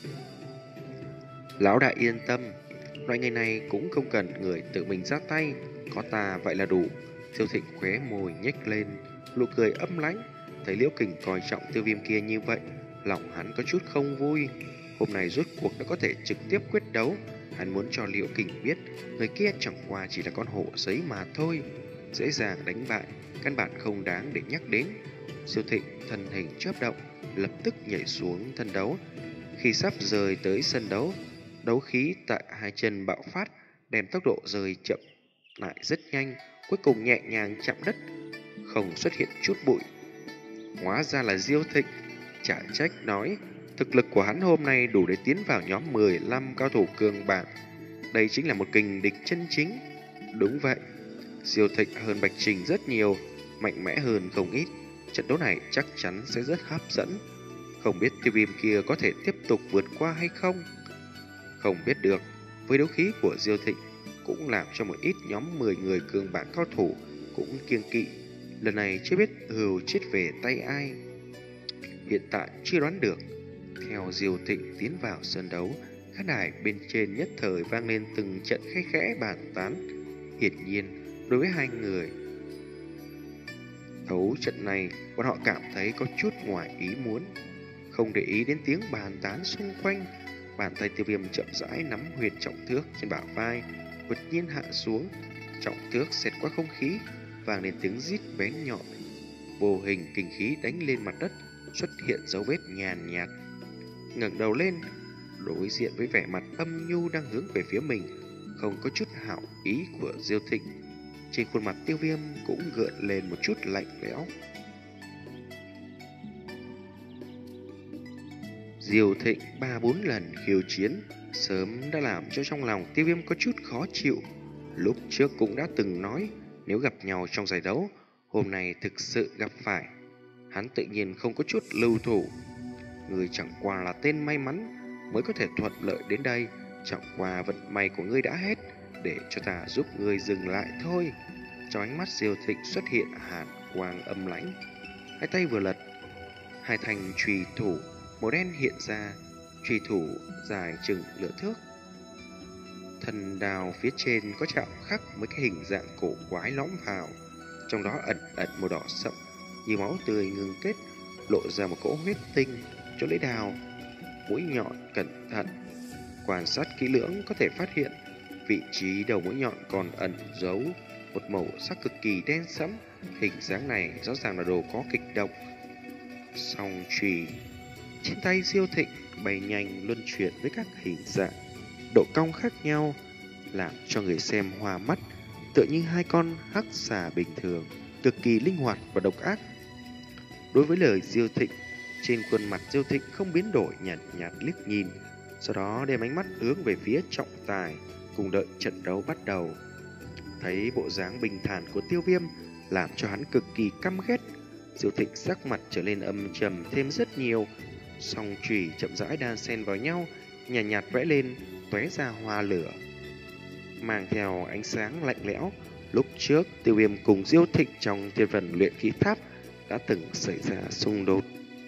lão đại yên tâm, loại người này cũng không cần người tự mình ra tay, có ta vậy là đủ. Diêu Thịnh khóe môi nhếch lên, nụ cười âm lãnh. Thấy Liễu Kình coi trọng Tiêu Viêm kia như vậy, lòng hắn có chút không vui. Hôm nay rốt cuộc đã có thể trực tiếp quyết đấu. Hắn muốn cho Liễu Kình biết, người kia chẳng qua chỉ là con hổ giấy mà thôi, dễ dàng đánh bại, căn bản không đáng để nhắc đến. Diêu Thịnh thân hình chớp động, lập tức nhảy xuống thân đấu. Khi sắp rời tới sân đấu, đấu khí tại hai chân bạo phát, đem tốc độ rời chậm lại rất nhanh, cuối cùng nhẹ nhàng chạm đất, không xuất hiện chút bụi. Hóa ra là Diêu Thịnh, chả trách nói thực lực của hắn hôm nay đủ để tiến vào nhóm mười lăm cao thủ cường bảng. Đây chính là một kình địch chân chính. Đúng vậy, Diêu Thịnh hơn Bạch Trình rất nhiều, mạnh mẽ hơn không ít. Trận đấu này chắc chắn sẽ rất hấp dẫn. Không biết Tiêu Viêm kia có thể tiếp tục vượt qua hay không? Không biết được. Với đấu khí của Diêu Thịnh cũng làm cho một ít nhóm mười người cường bảng cao thủ cũng kiêng kỵ. Lần này chưa biết hừu chết về tay ai. Hiện tại chưa đoán được. Theo Diêu Thịnh tiến vào sân đấu, khán đài bên trên nhất thời vang lên từng trận khẽ khẽ bàn tán. Hiển nhiên, đối với hai người đấu trận này, bọn họ cảm thấy có chút ngoài ý muốn. Không để ý đến tiếng bàn tán xung quanh, bàn tay Tiêu Viêm chậm rãi nắm huyền trọng thước trên bả vai, đột nhiên hạ xuống. Trọng thước xẹt qua không khí, vang lên tiếng rít bén nhọn. Vô hình kinh khí đánh lên mặt đất, xuất hiện dấu vết nhàn nhạt. Ngẩng đầu lên, đối diện với vẻ mặt âm nhu đang hướng về phía mình, không có chút hảo ý của Diêu Thịnh, trên khuôn mặt Tiêu Viêm cũng gợn lên một chút lạnh lẽo. Diêu Thịnh ba bốn lần khiêu chiến sớm đã làm cho trong lòng Tiêu Viêm có chút khó chịu. Lúc trước cũng đã từng nói, nếu gặp nhau trong giải đấu, hôm nay thực sự gặp phải, hắn tự nhiên không có chút lưu thủ. Người chẳng qua là tên may mắn mới có thể thuận lợi đến đây, chẳng qua vận may của ngươi đã hết, để cho ta giúp ngươi dừng lại thôi. Trong ánh mắt Diêu Thịnh xuất hiện hàn quang âm lãnh, hai tay vừa lật, hai thanh chùy thủ màu đen hiện ra. Chùy thủ dài chừng nửa thước, thần đào phía trên có chạm khắc mấy cái hình dạng cổ quái lõm vào, trong đó ẩn ẩn màu đỏ sậm như máu tươi ngưng kết, lộ ra một cỗ huyết tinh. Chỗ lưỡi đào mũi nhọn cẩn thận quan sát kỹ lưỡng, có thể phát hiện vị trí đầu mũi nhọn còn ẩn giấu một màu sắc cực kỳ đen sẫm, Hình dáng này rõ ràng là đồ có kịch độc. Song chùy trên tay Diêu Thịnh bay nhanh luân chuyển với các hình dạng, độ cong khác nhau, làm cho người xem hoa mắt, tựa như hai con hắc xà bình thường, cực kỳ linh hoạt và độc ác. Đối với lời Diêu Thịnh, trên khuôn mặt Diêu Thịnh không biến đổi, nhạt nhạt liếc nhìn, sau đó đem ánh mắt hướng về phía trọng tài, cùng đợi trận đấu bắt đầu. Thấy bộ dáng bình thản của Tiêu Viêm làm cho hắn cực kỳ căm ghét, Diêu Thịnh sắc mặt trở nên âm trầm thêm rất nhiều. Song chùy chậm rãi đan xen vào nhau, nhàn nhạt, nhạt vẽ lên, tóe ra hoa lửa, mang theo ánh sáng lạnh lẽo. Lúc trước, Tiêu Viêm cùng Diêu Thịnh trong thiên phần luyện khí tháp đã từng xảy ra xung đột.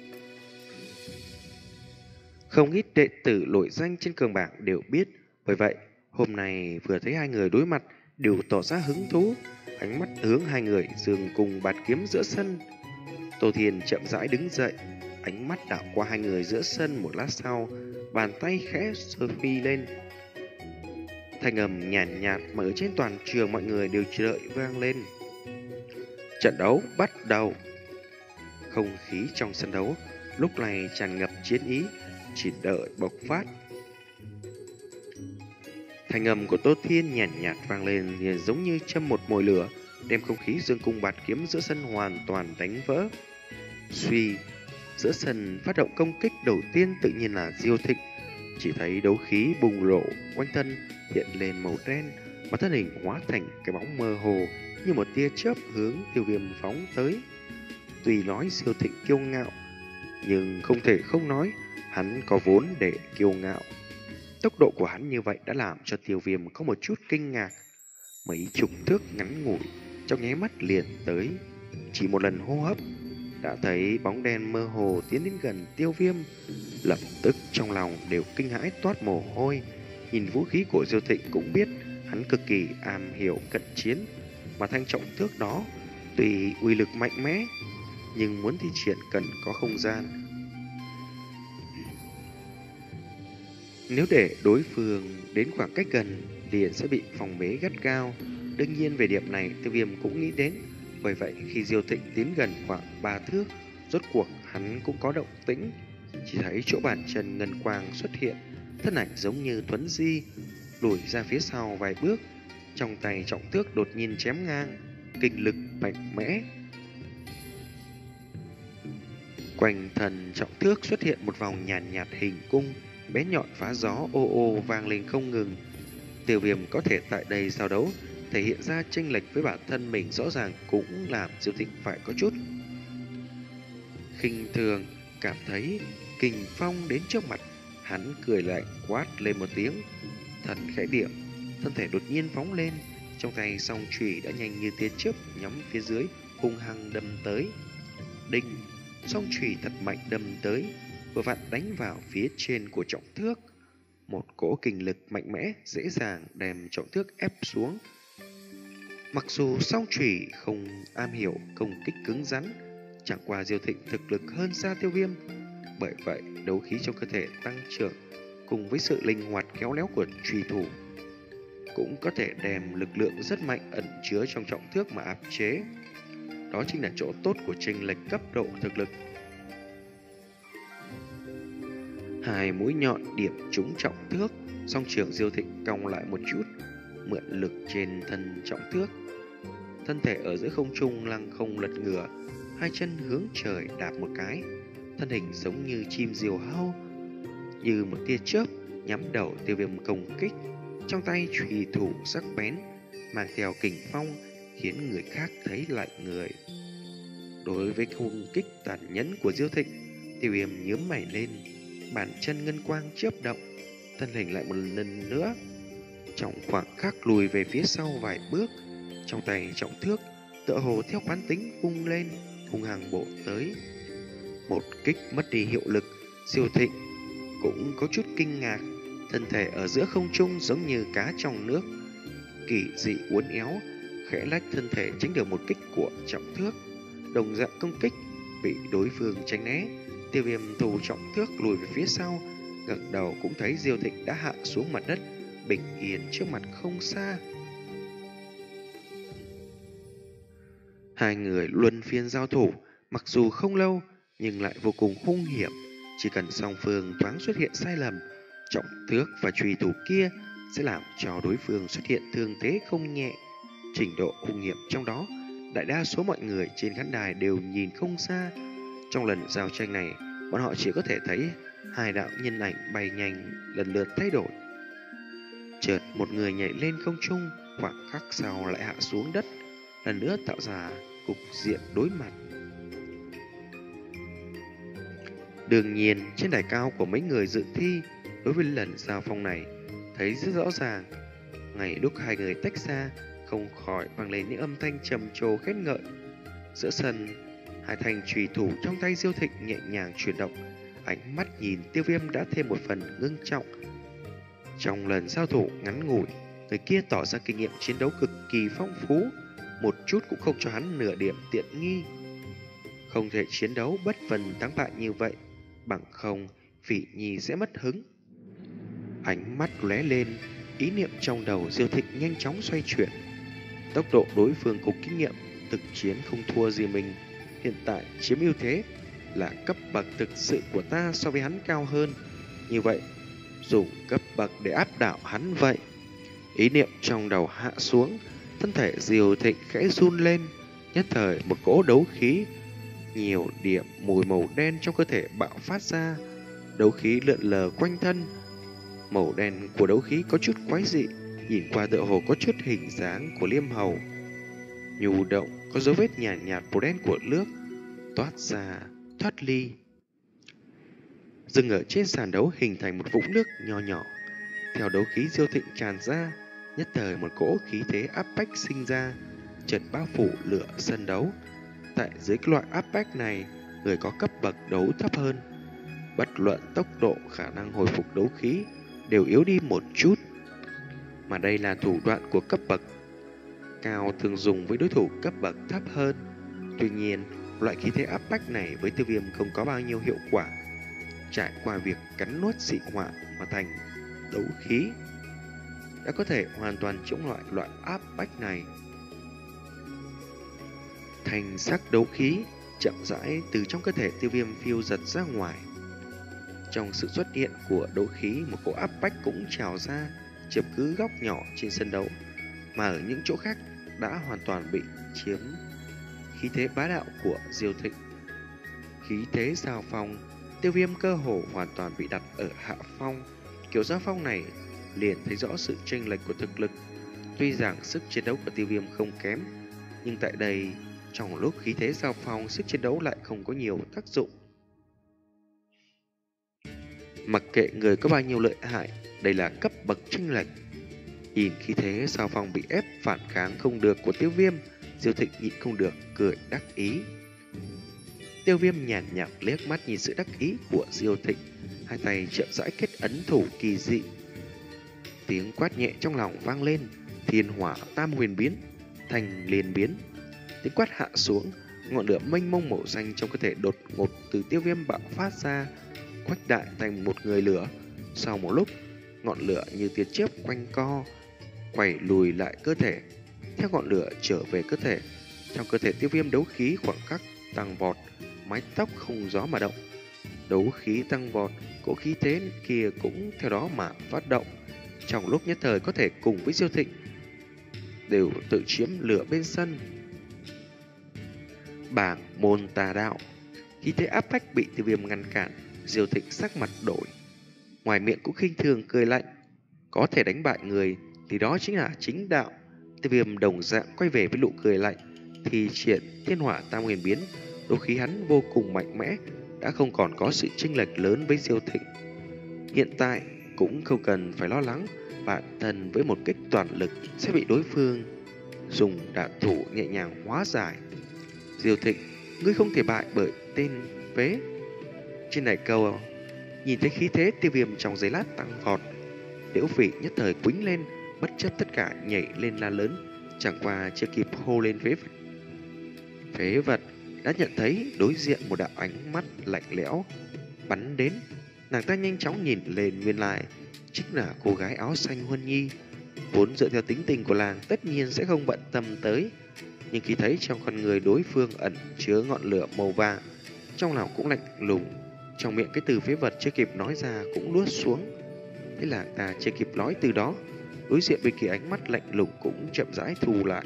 Không ít đệ tử nổi danh trên cường bảng đều biết, bởi vậy hôm nay vừa thấy hai người đối mặt đều tỏ ra hứng thú, ánh mắt hướng hai người dường cùng bạt kiếm giữa sân. Tô Thiên chậm rãi đứng dậy, ánh mắt đảo qua hai người giữa sân, một lát sau, bàn tay khẽ sơ phi lên. Thanh âm nhàn nhạt, nhạt mà ở trên toàn trường mọi người đều chờ đợi vang lên. Trận đấu bắt đầu. Không khí trong sân đấu lúc này tràn ngập chiến ý, chỉ đợi bộc phát. Thanh âm của Tô Thiên nhàn nhạt, nhạt vang lên giống như châm một mồi lửa, đem không khí dương cung bạt kiếm giữa sân hoàn toàn đánh vỡ. Suy, giữa sân phát động công kích đầu tiên tự nhiên là Diêu Thịnh. Chỉ thấy đấu khí bùng nổ quanh thân hiện lên màu đen, mà thân hình hóa thành cái bóng mơ hồ như một tia chớp hướng Tiêu Viêm phóng tới. Tuy nói Diêu Thịnh kiêu ngạo, nhưng không thể không nói hắn có vốn để kiêu ngạo. Tốc độ của hắn như vậy đã làm cho Tiêu Viêm có một chút kinh ngạc. Mấy chục thước ngắn ngủi trong nháy mắt liền tới, chỉ một lần hô hấp đã thấy bóng đen mơ hồ tiến đến gần Tiêu Viêm. Lập tức trong lòng đều kinh hãi toát mồ hôi. Nhìn vũ khí của Diêu Thịnh cũng biết hắn cực kỳ am hiểu cận chiến, mà thanh trọng thước đó tuy uy lực mạnh mẽ nhưng muốn thi triển cần có không gian. Nếu để đối phương đến khoảng cách gần liền sẽ bị phòng bế gắt gao. Đương nhiên về điểm này Tiêu Viêm cũng nghĩ đến. Bởi vậy khi Diêu Thịnh tiến gần khoảng ba thước, rốt cuộc hắn cũng có động tĩnh. Chỉ thấy chỗ bàn chân ngân quang xuất hiện, thân ảnh giống như thuấn di lùi ra phía sau vài bước, trong tay trọng thước đột nhiên chém ngang, kinh lực mạnh mẽ. Quanh thân trọng thước xuất hiện một vòng nhàn nhạt, nhạt hình cung, bé nhọn phá gió ô ô vang lên không ngừng. Tiêu Viêm có thể tại đây giao đấu, thể hiện ra chênh lệch với bản thân mình rõ ràng cũng làm Diêu Thịnh phải có chút khinh thường, cảm thấy kình phong đến trước mặt. Hắn cười lạnh quát lên một tiếng, thần khẽ điểm, thân thể đột nhiên phóng lên, trong tay song chùy đã nhanh như tia chớp nhắm phía dưới, hung hăng đâm tới. Đinh, song chùy thật mạnh đâm tới, vừa vặn đánh vào phía trên của trọng thước. Một cỗ kình lực mạnh mẽ dễ dàng đem trọng thước ép xuống. Mặc dù song chùy không am hiểu công kích cứng rắn, chẳng qua Diêu Thịnh thực lực hơn xa Tiêu Viêm, bởi vậy đấu khí trong cơ thể tăng trưởng cùng với sự linh hoạt khéo léo của chùy thủ cũng có thể đem lực lượng rất mạnh ẩn chứa trong trọng thước mà áp chế. Đó chính là chỗ tốt của chênh lệch cấp độ thực lực. Hai mũi nhọn điểm trúng trọng thước, song trường Diêu Thịnh cong lại một chút, mượn lực trên thân trọng thước, thân thể ở giữa không trung lăng không lật ngửa, hai chân hướng trời đạp một cái, thân hình giống như chim diều hâu, như một tia chớp nhắm đầu Tiêu Viêm công kích. Trong tay chùy thủ sắc bén mang theo kình phong, khiến người khác thấy lạnh người. Đối với công kích tàn nhẫn của Diêu Thịnh, Tiêu Viêm nhướng mày lên, bàn chân ngân quang chớp động, thân hình lại một lần nữa trong khoảng khắc lùi về phía sau vài bước, trong tay trọng thước tựa hồ theo quán tính vung lên, hung hăng bổ tới. Một kích mất đi hiệu lực, Diêu Thịnh cũng có chút kinh ngạc, thân thể ở giữa không trung giống như cá trong nước, kỳ dị uốn éo, khẽ lách thân thể tránh được một kích của trọng thước. Đồng dạng công kích bị đối phương tránh né, Tiêu Viêm thu trọng thước lùi về phía sau, ngẩng đầu cũng thấy Diêu Thịnh đã hạ xuống mặt đất, bình yên trước mặt không xa. Hai người luân phiên giao thủ, mặc dù không lâu nhưng lại vô cùng hung hiểm. Chỉ cần song phương thoáng xuất hiện sai lầm, trọng thước và truy thủ kia sẽ làm cho đối phương xuất hiện thương thế không nhẹ. Trình độ hung hiểm trong đó, đại đa số mọi người trên khán đài đều nhìn không xa. Trong lần giao tranh này, bọn họ chỉ có thể thấy hai đạo nhân ảnh bay nhanh lần lượt thay đổi. Chợt một người nhảy lên không trung, khoảng khắc sau lại hạ xuống đất, lần nữa tạo ra cục diện đối mặt. Đương nhiên, trên đài cao của mấy người dự thi, đối với lần giao phong này, thấy rất rõ ràng. Ngay lúc hai người tách ra, không khỏi vang lên những âm thanh trầm trồ khen ngợi. Giữa sân, hai thanh chùy thủ trong tay Diêu Thịnh nhẹ nhàng chuyển động, ánh mắt nhìn Tiêu Viêm đã thêm một phần ngưng trọng. Trong lần giao thủ ngắn ngủi, người kia tỏ ra kinh nghiệm chiến đấu cực kỳ phong phú, một chút cũng không cho hắn nửa điểm tiện nghi. Không thể chiến đấu bất phần thắng bại như vậy, bằng không Phỉ Nhi sẽ mất hứng. Ánh mắt lóe lên, ý niệm trong đầu Diêu Thịnh nhanh chóng xoay chuyển. Tốc độ đối phương cùng kinh nghiệm, thực chiến không thua gì mình. Hiện tại chiếm ưu thế là cấp bậc thực sự của ta so với hắn cao hơn. Như vậy, dùng cấp bậc để áp đảo hắn vậy. Ý niệm trong đầu hạ xuống, thân thể Diêu Thịnh khẽ run lên, nhất thời một cỗ đấu khí, nhiều điểm mùi màu đen trong cơ thể bạo phát ra. Đấu khí lượn lờ quanh thân. Màu đen của đấu khí có chút quái dị, nhìn qua tựa hồ có chút hình dáng của liêm hầu. Nhu động có dấu vết nhàn nhạt, nhạt màu đen của nước toát ra thoát ly, dừng ở trên sàn đấu hình thành một vũng nước nho nhỏ. Theo đấu khí Diêu Thịnh tràn ra, nhất thời một cỗ khí thế áp bách sinh ra, chợt bao phủ lửa sân đấu. Tại dưới cái loại áp bách này, người có cấp bậc đấu thấp hơn, bất luận tốc độ, khả năng hồi phục đấu khí đều yếu đi một chút. Mà đây là thủ đoạn của cấp bậc cao thường dùng với đối thủ cấp bậc thấp hơn. Tuy nhiên, loại khí thế áp bách này với Tiêu Viêm không có bao nhiêu hiệu quả. Trải qua việc cắn nuốt dị hỏa mà thành đấu khí, đã có thể hoàn toàn chống lại loại áp bách này. Thành sắc đấu khí chậm rãi từ trong cơ thể Tiêu Viêm phiêu giật ra ngoài. Trong sự xuất hiện của đấu khí, một cỗ áp bách cũng trào ra, chiếm cứ góc nhỏ trên sân đấu, mà ở những chỗ khác đã hoàn toàn bị chiếm khí thế bá đạo của Diêu Thịnh. Khí thế giao phong, Tiêu Viêm cơ hồ hoàn toàn bị đặt ở hạ phong. Kiểu giao phong này liền thấy rõ sự chênh lệch của thực lực. Tuy rằng sức chiến đấu của Tiêu Viêm không kém, nhưng tại đây, trong lúc khí thế giao phong, sức chiến đấu lại không có nhiều tác dụng. Mặc kệ người có bao nhiêu lợi hại, đây là cấp bậc chênh lệch. Nhìn khí thế giao phong bị ép phản kháng không được của Tiêu Viêm, Diêu Thịnh nhịn không được cười đắc ý. Tiêu Viêm nhàn nhạt liếc mắt nhìn sự đắc ý của Diêu Thịnh, hai tay chậm rãi kết ấn thủ kỳ dị. Tiếng quát nhẹ trong lòng vang lên, thiên hỏa tam huyền biến, thành liền biến. Tiếng quát hạ xuống, ngọn lửa mênh mông màu xanh trong cơ thể đột ngột từ Tiêu Viêm bạo phát ra, khuếch đại thành một người lửa. Sau một lúc, ngọn lửa như tia chớp quanh co, quẩy lùi lại cơ thể. Theo ngọn lửa trở về cơ thể, trong cơ thể Tiêu Viêm đấu khí khoảng khắc tăng vọt, mái tóc không gió mà động. Đấu khí tăng vọt, cỗ khí thế kia cũng theo đó mà phát động. Trong lúc nhất thời có thể cùng với Diêu Thịnh đều tự chiếm lửa bên sân. Bảng môn tà đạo, khí thế áp bách bị Tiêu Viêm ngăn cản, Diêu Thịnh sắc mặt đổi, ngoài miệng cũng khinh thường cười lạnh. Có thể đánh bại người thì đó chính là chính đạo. Tiêu Viêm đồng dạng quay về với nụ cười lạnh, thì triển thiên hỏa tam huyền biến. Đôi khí hắn vô cùng mạnh mẽ, đã không còn có sự chênh lệch lớn với Diêu Thịnh. Hiện tại cũng không cần phải lo lắng bản thân với một kích toàn lực sẽ bị đối phương dùng đạn thủ nhẹ nhàng hóa giải. Diêu Thịnh, ngươi không thể bại bởi tên phế. Trên đài cầu, nhìn thấy khí thế Tiêu Viêm trong giây lát tăng vọt, Liễu Phỉ nhất thời quýnh lên, bất chấp tất cả nhảy lên la lớn, chẳng qua chưa kịp hô lên phế vật. Phế vật đã nhận thấy đối diện một đạo ánh mắt lạnh lẽo bắn đến. Nàng ta nhanh chóng nhìn lên, nguyên lại chính là cô gái áo xanh Huân Nhi. Vốn dựa theo tính tình của nàng tất nhiên sẽ không bận tâm tới, Nhưng khi thấy trong con người đối phương ẩn chứa ngọn lửa màu vàng, trong lòng cũng lạnh lùng. Trong miệng cái từ phế vật chưa kịp nói ra cũng nuốt xuống. Thế là ta chưa kịp nói từ đó, đối diện với kia ánh mắt lạnh lùng cũng chậm rãi thu lại.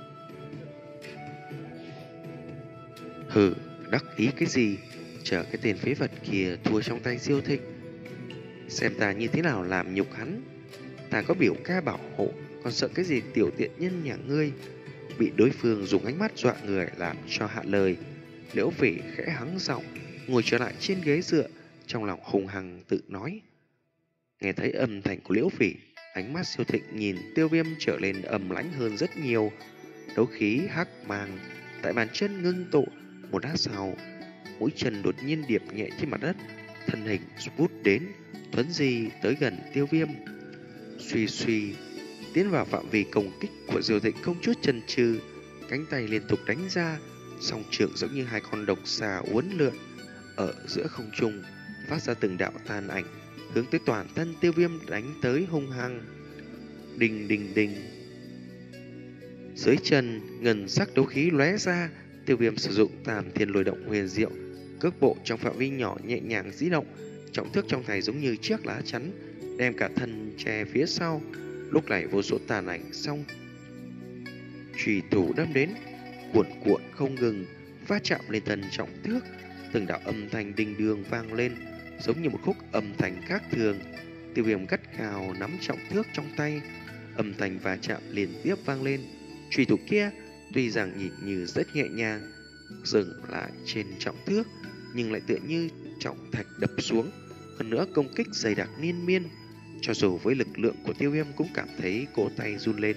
Hừ, đắc ý cái gì? Chờ cái tên phế vật kia thua trong tay Diêu Thịnh, xem ta như thế nào làm nhục hắn. Ta có biểu ca bảo hộ, còn sợ cái gì tiểu tiện nhân nhà ngươi? Bị đối phương dùng ánh mắt dọa người làm cho hạ lời. Liễu Phỉ khẽ hắng giọng, ngồi trở lại trên ghế dựa, trong lòng hùng hằng tự nói. Nghe thấy âm thanh của Liễu Phỉ, ánh mắt Diêu Thịnh nhìn Tiêu Viêm trở lên ầm lãnh hơn rất nhiều. Đấu khí hắc mang tại bàn chân ngưng tụ, một lát sau, mũi chân đột nhiên điệp nhẹ trên mặt đất, thân hình vút đến, thuấn di tới gần Tiêu Viêm. Suy suy tiến vào phạm vi công kích của Diêu Thịnh không chút chần chừ, cánh tay liên tục đánh ra, song trường giống như hai con độc xà uốn lượn ở giữa không trung, phát ra từng đạo tàn ảnh, hướng tới toàn thân Tiêu Viêm đánh tới hung hăng. Đình đình đình. Dưới chân ngân sắc đấu khí lóe ra, Tiêu Viêm sử dụng Tam Thiên Lôi Động huyền diệu, cước bộ trong phạm vi nhỏ nhẹ nhàng di động, trọng thước trong tay giống như chiếc lá chắn, đem cả thân che phía sau. Lúc này vô số tàn ảnh xong chùy thủ đâm đến, cuộn cuộn không ngừng, va chạm lên thân trọng thước, từng đạo âm thanh đinh đường vang lên, giống như một khúc âm thanh khác thường. Tiêu Viêm gắt gào nắm trọng thước trong tay, âm thanh va chạm liên tiếp vang lên. Chùy thủ kia tuy rằng nhìn như rất nhẹ nhàng dừng lại trên trọng thước, nhưng lại tựa như trọng thạch đập xuống. Hơn nữa công kích dày đặc liên miên, cho dù với lực lượng của Tiêu Viêm cũng cảm thấy cổ tay run lên.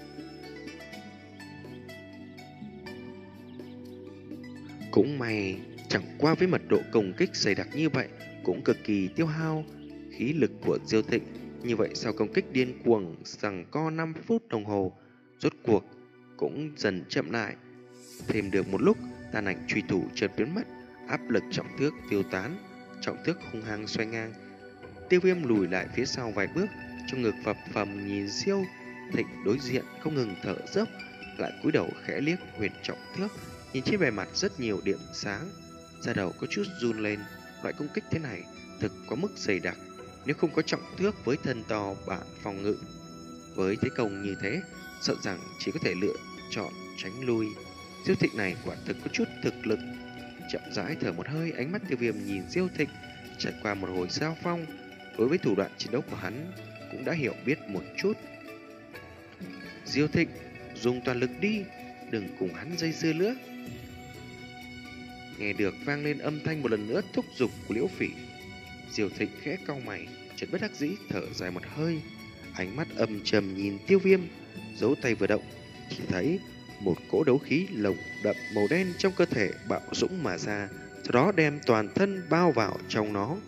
Cũng may, chẳng qua với mật độ công kích dày đặc như vậy cũng cực kỳ tiêu hao khí lực của Diêu Thịnh. Như vậy sau công kích điên cuồng giằng co năm phút đồng hồ, rốt cuộc cũng dần chậm lại. Thêm được một lúc, tàn ảnh truy thủ chợt biến mất, áp lực trọng thước tiêu tán, trọng thước hung hăng xoay ngang. Tiêu Viêm lùi lại phía sau vài bước, trong ngực phập phồng nhìn Diêu Thịnh đối diện không ngừng thở dốc, lại cúi đầu khẽ liếc huyền trọng thước, nhìn trên bề mặt rất nhiều điểm sáng, da đầu có chút run lên. Loại công kích thế này thực có mức dày đặc, nếu không có trọng thước với thân to bản phòng ngự, với thế công như thế, sợ rằng chỉ có thể lựa chọn tránh lui. Diêu Thịnh này quả thực có chút thực lực. Chậm rãi thở một hơi, ánh mắt Tiêu Viêm nhìn Diêu Thịnh, trải qua một hồi giao phong, đối với thủ đoạn chiến đấu của hắn cũng đã hiểu biết một chút. Diêu Thịnh, dùng toàn lực đi, đừng cùng hắn dây dưa nữa. Nghe được vang lên âm thanh một lần nữa thúc giục của Liễu Phỉ, Diêu Thịnh khẽ cau mày, chợt bất đắc dĩ thở dài một hơi, ánh mắt âm trầm nhìn Tiêu Viêm, dấu tay vừa động, chỉ thấy một cỗ đấu khí lồng đậm màu đen trong cơ thể bạo dũng mà ra, sau đó đem toàn thân bao vào trong nó.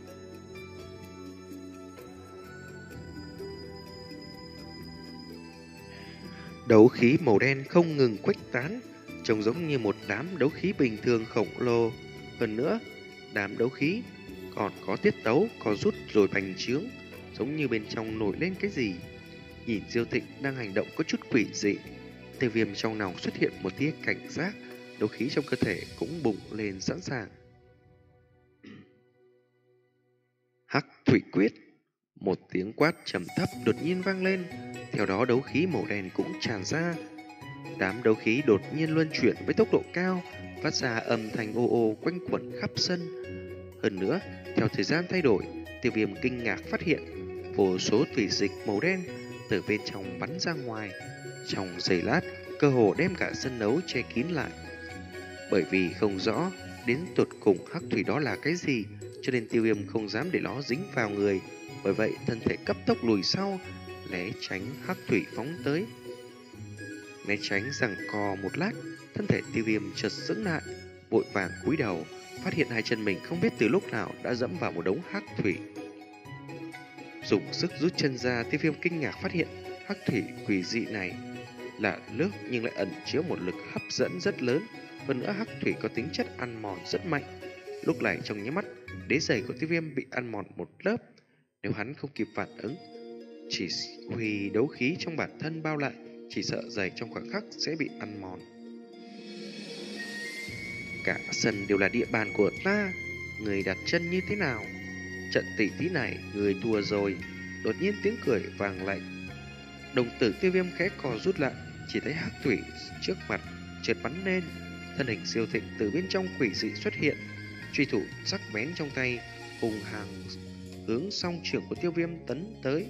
Đấu khí màu đen không ngừng khuếch tán, trông giống như một đám đấu khí bình thường khổng lồ. Hơn nữa, đám đấu khí còn có tiết tấu, có rút rồi bành trướng, giống như bên trong nổi lên cái gì. Nhìn Diêu Thịnh đang hành động có chút quỷ dị, Tiêu Viêm trong lòng xuất hiện một tia cảnh giác, đấu khí trong cơ thể cũng bùng lên sẵn sàng. Hắc Thủy Quyết, một tiếng quát trầm thấp đột nhiên vang lên, theo đó đấu khí màu đen cũng tràn ra. Đám đấu khí đột nhiên luân chuyển với tốc độ cao, phát ra âm thanh ô ô quanh quẩn khắp sân. Hơn nữa, theo thời gian thay đổi, Tiêu Viêm kinh ngạc phát hiện vô số thủy dịch màu đen từ bên trong bắn ra ngoài. Trong giây lát, cơ hồ đem cả sân đấu che kín lại. Bởi vì không rõ đến tột cùng hắc thủy đó là cái gì, cho nên Tiêu Viêm không dám để nó dính vào người. Bởi vậy, thân thể cấp tốc lùi sau, né tránh hắc thủy phóng tới. Né tránh giằng co một lát, thân thể Tiêu Viêm chợt sững lại, vội vàng cúi đầu, phát hiện hai chân mình không biết từ lúc nào đã dẫm vào một đống hắc thủy. Dùng sức rút chân ra, Tiêu Viêm kinh ngạc phát hiện hắc thủy quỷ dị này là nước nhưng lại ẩn chứa một lực hấp dẫn rất lớn. Hơn nữa hắc thủy có tính chất ăn mòn rất mạnh. Lúc này trong nháy mắt, đế giày của Tiêu Viêm bị ăn mòn một lớp. Nếu hắn không kịp phản ứng, chỉ huy đấu khí trong bản thân bao lại, chỉ sợ giày trong khoảng khắc sẽ bị ăn mòn. cả sân đều là địa bàn của ta, người đặt chân như thế nào? Trận tỷ thí này người thua rồi. Đột nhiên tiếng cười vang lạnh. Đồng tử Tiêu Viêm khẽ cò rút lại, chỉ thấy hắc thủy trước mặt chợt bắn lên, thân hình siêu thịnh từ bên trong quỷ dị xuất hiện, truy thủ sắc bén trong tay hùng hàng hướng song trưởng của Tiêu Viêm tấn tới.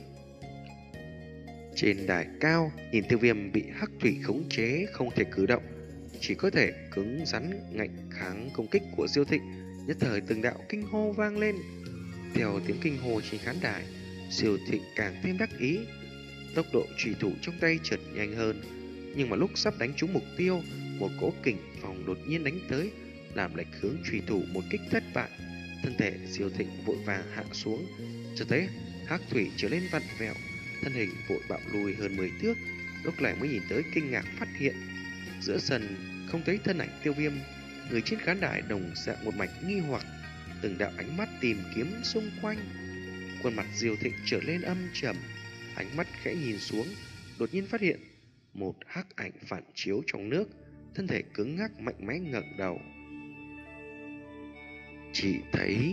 Trên đài cao, nhìn Tiêu Viêm bị hắc thủy khống chế không thể cử động, chỉ có thể cứng rắn ngạnh kháng công kích của Diêu Thịnh. Nhất thời từng đạo kinh hô vang lên. Theo tiếng kinh hô trên khán đài, Diêu Thịnh càng thêm đắc ý. Tốc độ trùy thủ trong tay chợt nhanh hơn, nhưng mà lúc sắp đánh trúng mục tiêu, một cỗ kình phong đột nhiên đánh tới, làm lệch hướng trùy thủ một kích thất bại. Thân thể Diêu Thịnh vội vàng hạ xuống, cho thấy hắc thủy trở lên vặn vẹo, thân hình vội bạo lùi hơn mười thước. Lúc này mới nhìn tới kinh ngạc phát hiện giữa sân không thấy thân ảnh Tiêu Viêm. Người trên khán đài đồng dạng một mạch nghi hoặc, từng đạo ánh mắt tìm kiếm xung quanh. Khuôn mặt Diêu Thịnh trở lên âm trầm, ánh mắt khẽ nhìn xuống, đột nhiên phát hiện một hắc ảnh phản chiếu trong nước, thân thể cứng ngắc mạnh mẽ ngẩng đầu. Chỉ thấy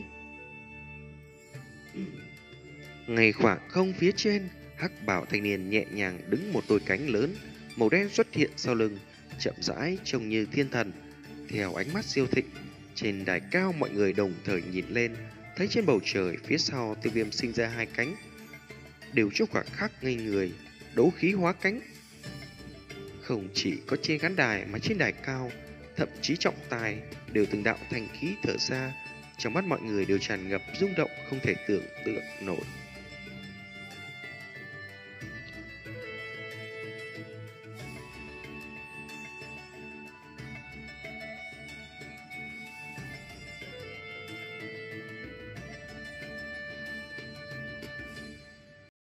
ngay khoảng không phía trên, hắc bảo thanh niên nhẹ nhàng đứng một đôi cánh lớn màu đen xuất hiện sau lưng, chậm rãi trông như thiên thần. Theo ánh mắt Diêu Thịnh, trên đài cao mọi người đồng thời nhìn lên, thấy trên bầu trời phía sau Tiêu Viêm sinh ra hai cánh, đều trong khoảng khắc ngây người, đấu khí hóa cánh. Không chỉ có trên khán đài mà trên đài cao, thậm chí trọng tài đều từng đạo thanh khí thở ra, trong mắt mọi người đều tràn ngập rung động không thể tưởng tượng nổi.